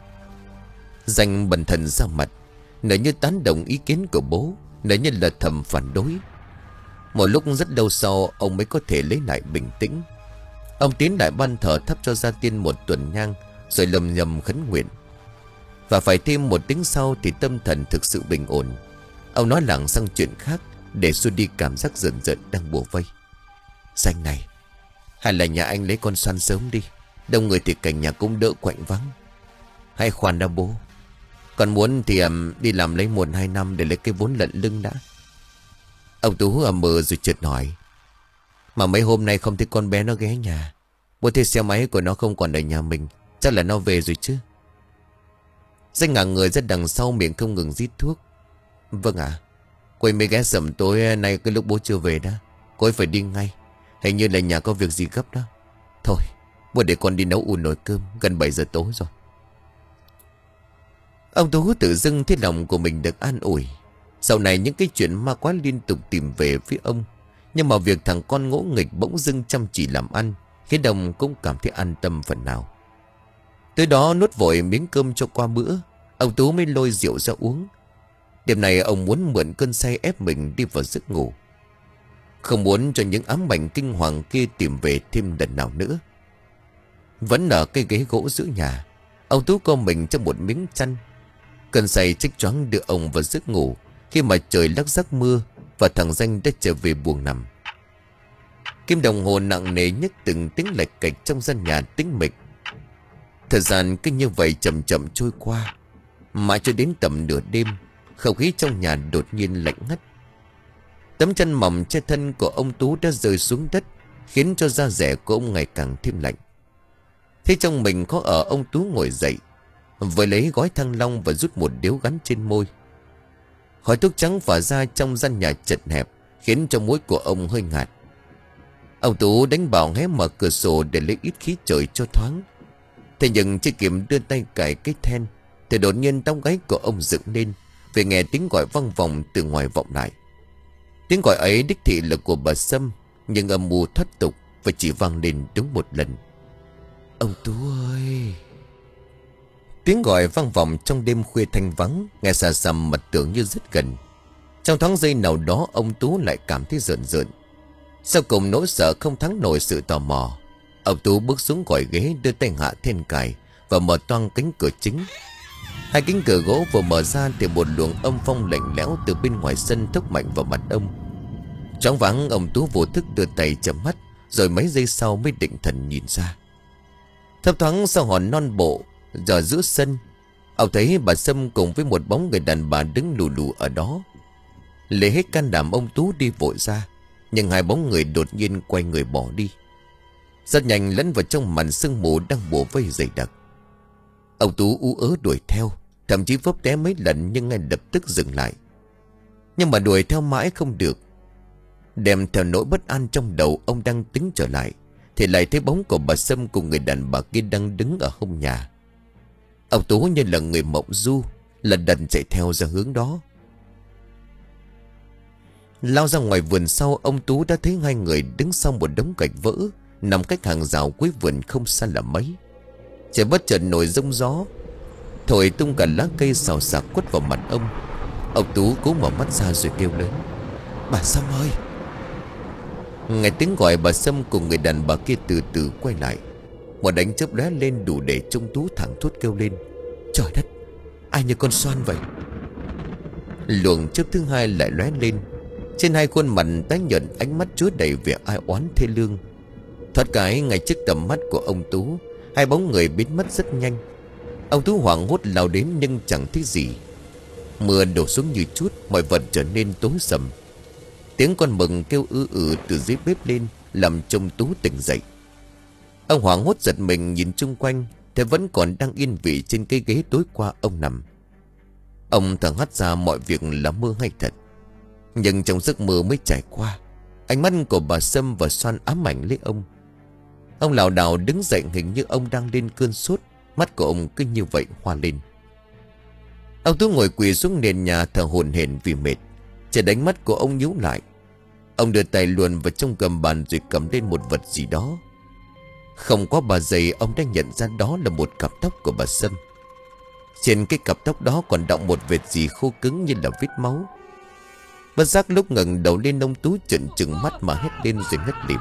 Danh bần thần ra mặt, nỡ như tán đồng ý kiến của bố, nỡ như là thầm phản đối. Một lúc rất lâu sau, ông mới có thể lấy lại bình tĩnh. Ông tiến lại ban thờ thắp cho gia tiên một tuần nhang, rồi lầm nhầm khấn nguyện. Và phải thêm một tiếng sau thì tâm thần thực sự bình ổn. Ông nói lảng sang chuyện khác để xua đi cảm giác giận giận đang bủa vây. Danh này, hay là nhà anh lấy con Xoan sớm đi, đông người thì cảnh nhà cũng đỡ quạnh vắng. Hay khoan đã bố, còn muốn thì um, đi làm lấy một hai năm để lấy cái vốn lận lưng đã. Ông Tú ầm mờ rồi chợt hỏi. Mà mấy hôm nay không thấy con bé nó ghé nhà. Bố thấy xe máy của nó không còn ở nhà mình, chắc là nó về rồi chứ. Danh ngả người ra đằng sau, miệng không ngừng rít thuốc. Vâng ạ. À, cô ấy mới ghé sầm tối nay cái lúc bố chưa về đó. Cô ấy phải đi ngay, hình như là nhà có việc gì gấp đó. Thôi, bố để con đi nấu ùn nồi cơm, gần bảy giờ tối rồi. Ông Tú tự dưng thấy lòng của mình được an ủi. Sau này những cái chuyện ma quái liên tục tìm về phía ông. Nhưng mà việc thằng con ngỗ nghịch bỗng dưng chăm chỉ làm ăn khiến ông cũng cảm thấy an tâm phần nào. Tới đó nuốt vội miếng cơm cho qua bữa, ông Tú mới lôi rượu ra uống. Đêm này ông muốn mượn cơn say ép mình đi vào giấc ngủ, không muốn cho những ám ảnh kinh hoàng kia tìm về thêm lần nào nữa. Vẫn ở cái ghế gỗ giữa nhà, Ông Tú co mình trong một miếng chăn. Cơn say chích choáng đưa ông vào giấc ngủ khi mà trời lắc rắc mưa và thằng Danh đã trở về buồng nằm. Kim đồng hồ nặng nề nhấc từng tiếng lạch cạch trong gian nhà tĩnh mịch. Thời gian cứ như vậy chậm chậm trôi qua, mãi cho đến tầm nửa đêm, không khí trong nhà đột nhiên lạnh ngắt. Tấm chăn mỏng che thân của ông Tú đã rơi xuống đất, khiến cho da dẻ của ông ngày càng thêm lạnh. Thế trong mình khó ở, ông Tú ngồi dậy, vừa lấy gói Thăng Long và rút một điếu gắn trên môi. Khói thuốc trắng phả ra trong gian nhà chật hẹp, khiến cho mũi của ông hơi ngạt. Ông Tú đánh bảo hé mở cửa sổ để lấy ít khí trời cho thoáng. Thế nhưng chưa kịp đưa tay cài cái then thì đột nhiên tóc gáy của ông dựng lên, vì nghe tiếng gọi vang vọng từ ngoài vọng lại. Tiếng gọi ấy đích thị là của bà Sâm, nhưng âm mưu thoát tục và chỉ vang lên đúng một lần. Ông Tú ơi! Tiếng gọi vang vọng trong đêm khuya thanh vắng, nghe xa xăm mà tưởng như rất gần. Trong thoáng giây nào đó, ông Tú lại cảm thấy rợn rợn. Sau cùng nỗi sợ không thắng nổi sự tò mò, ông Tú bước xuống khỏi ghế, đưa tay hạ then cài và mở toang cánh cửa chính. Hai cánh cửa gỗ vừa mở ra thì một luồng âm phong lạnh lẽo từ bên ngoài sân thốc mạnh vào mặt ông. Choáng váng, ông Tú vô thức đưa tay chợp mắt, rồi mấy giây sau mới định thần nhìn ra. Thấp thoáng sau hòn non bộ giờ giữa sân, ông thấy bà Sâm cùng với một bóng người đàn bà đứng lù lù ở đó. Lấy hết can đảm, ông Tú đi vội ra, nhưng hai bóng người đột nhiên quay người bỏ đi. Rất nhanh lẫn vào trong màn sương mù đang bủa vây dày đặc. Ông Tú ú ớ đuổi theo, thậm chí vấp té mấy lần nhưng ngay lập tức dừng lại. Nhưng mà đuổi theo mãi không được. Đem theo nỗi bất an trong đầu, ông đang tính trở lại thì lại thấy bóng của bà Sâm cùng người đàn bà kia đang đứng ở hông nhà. Ông Tú như là người mộng du, lần đần chạy theo ra hướng đó. Lao ra ngoài vườn sau, ông Tú đã thấy hai người đứng sau một đống gạch vỡ nằm cách hàng rào cuối vườn không xa là mấy. Trời bất chợt nổi giông gió, thổi tung cả lá cây xào xạc quất vào mặt ông. Ông Tú cố mở mắt ra rồi kêu lớn: Bà Sâm ơi! Nghe tiếng gọi, bà Sâm cùng người đàn bà kia từ từ quay lại. Một ánh chớp lóe lên đủ để trông Tú thẳng thốt kêu lên: Trời đất! Ai như con xoan vậy? Luồng chớp thứ hai lại lóe lên. Trên hai khuôn mặt tái nhợt, ánh mắt chứa đầy vẻ ai oán thê lương. Thoát cái, ngay trước tầm mắt của ông Tú, hai bóng người biến mất rất nhanh. Ông Tú hoảng hốt lao đến nhưng chẳng thấy gì. Mưa đổ xuống như chút, mọi vật trở nên tối sầm. Tiếng con mừng kêu ư ử từ dưới bếp lên, làm trông Tú tỉnh dậy. Ông hoảng hốt giật mình nhìn chung quanh, thế vẫn còn đang yên vị trên cái ghế tối qua ông nằm. Ông thở hắt ra mọi việc là mơ hay thật. Nhưng trong giấc mơ mới trải qua, ánh mắt của bà Sâm và Xoan ám ảnh lấy ông. Ông lảo đảo đứng dậy, hình như ông đang lên cơn sốt. Mắt của ông cứ như vậy hoa lên. Ông Tú ngồi quỳ xuống nền nhà thở hổn hển vì mệt. Chợt ánh mắt của ông nhíu lại. Ông đưa tay luồn vào trong gầm bàn rồi cầm lên một vật gì đó. Không quá ba giây, ông đã nhận ra đó là một cặp tóc của bà Sâm. Trên cái cặp tóc đó còn đọng một vệt gì khô cứng như là vết máu. Bất giác lúc ngẩng đầu lên, ông Tú trợn trừng mắt mà hét lên rồi ngất lịm.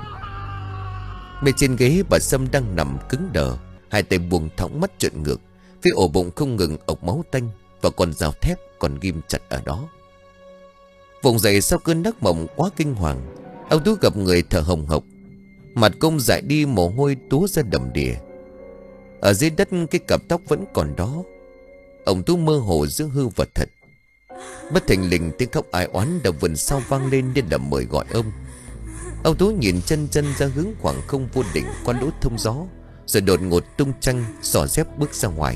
Bên trên ghế, bà Sâm đang nằm cứng đờ, hai tay buông thõng, mắt trợn ngược. Phía ổ bụng không ngừng ộc máu tanh, và con dao thép còn ghim chặt ở đó. Vùng dậy sau cơn đắc mộng quá kinh hoàng, ông Tú gặp người thở hồng hộc, mặt công dại đi, mồ hôi túa ra đầm đìa. Ở dưới đất, cái cặp tóc vẫn còn đó. Ông Tú mơ hồ giữa hư và thật. Bất thình lình, tiếng khóc ai oán đập vườn sau vang lên như là mời gọi ông. Ông Tú nhìn chân chân ra hướng khoảng không vô định qua lỗ thông gió, rồi đột ngột tung chăn xỏ dép bước ra ngoài.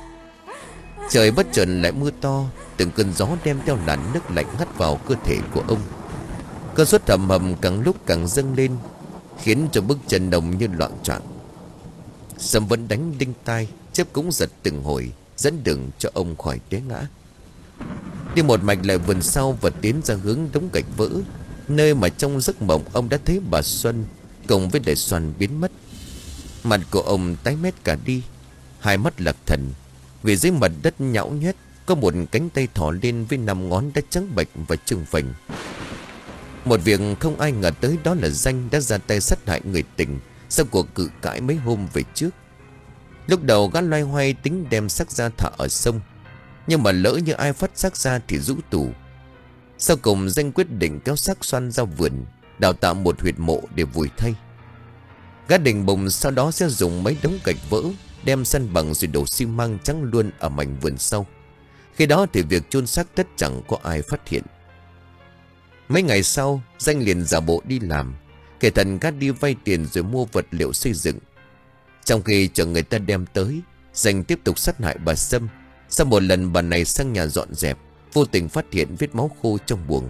Trời bất chợt lại mưa to, từng cơn gió đem theo làn nước lạnh hắt vào cơ thể của ông. Cơn sốt thầm hầm càng lúc càng dâng lên, khiến cho bước chân ông như loạng choạng. Sâm vẫn đánh đinh tai, chớp cũng giật từng hồi, dẫn đường cho ông khỏi té ngã. Đi một mạch lại vườn sau và tiến ra hướng đống gạch vỡ, nơi mà trong giấc mộng ông đã thấy bà Xuân cùng với đại Xoan biến mất. Mặt của ông tái mét cả đi, hai mắt lạc thần, vì dưới mặt đất nhão nhét có một cánh tay thò lên với năm ngón đã trắng bệch và trừng phình. Một việc không ai ngờ tới đó là Danh đã ra tay sát hại người tình sau cuộc cự cãi mấy hôm về trước. Lúc đầu gã loay hoay tính đem xác ra thả ở sông, nhưng mà lỡ như ai phát xác ra thì rũ tù. Sau cùng Danh quyết định kéo xác xoan ra vườn, đào tạo một huyệt mộ để vùi thay. Gã định bụng sau đó sẽ dùng mấy đống gạch vỡ đem săn bằng rồi đổ xi măng trắng luôn ở mảnh vườn sau. Khi đó thì việc chôn xác tất chẳng có ai phát hiện. Mấy ngày sau, Danh liền giả bộ đi làm, kể thần gã đi vay tiền rồi mua vật liệu xây dựng. Trong khi chờ người ta đem tới, Danh tiếp tục sát hại bà Sâm. Sau một lần bà này sang nhà dọn dẹp, vô tình phát hiện vết máu khô trong buồng.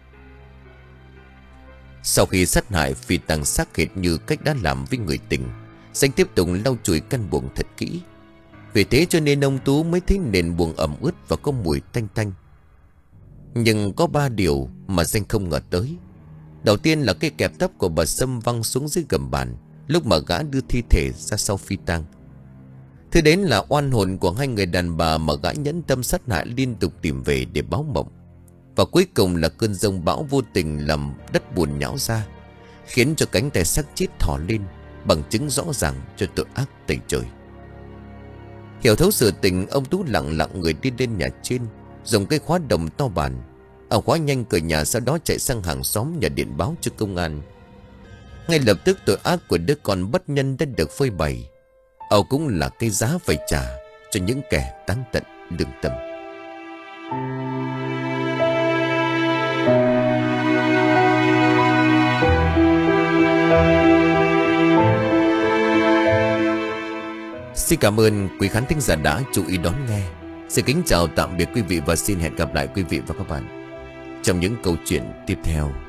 Sau khi sát hại phi tang xác hệt như cách đã làm với người tình, Danh tiếp tục lau chùi căn buồng thật kỹ. Vì thế cho nên ông Tú mới thấy nền buồng ẩm ướt và có mùi tanh tanh. Nhưng có ba điều mà Danh không ngờ tới. Đầu tiên là cái kẹp tóc của bà Sâm văng xuống dưới gầm bàn lúc mà gã đưa thi thể ra sau phi tang. Thứ đến là oan hồn của hai người đàn bà mà gã nhẫn tâm sát hại liên tục tìm về để báo mộng. Và cuối cùng là cơn giông bão vô tình làm đất bùn nhão ra, khiến cho cánh tay xác chết thò lên, bằng chứng rõ ràng cho tội ác tày trời. Hiểu thấu sự tình, ông Tú lặng lặng người đi lên nhà trên, dùng cái khóa đồng to bản. Ông khóa nhanh cửa nhà, sau đó chạy sang hàng xóm nhờ điện báo cho công an. Ngay lập tức tội ác của đứa con bất nhân đã được phơi bày. Âu cũng là cái giá phải trả cho những kẻ tán tận lương tâm. Xin cảm ơn quý khán thính giả đã chú ý đón nghe. Xin kính chào tạm biệt quý vị và xin hẹn gặp lại quý vị và các bạn trong những câu chuyện tiếp theo.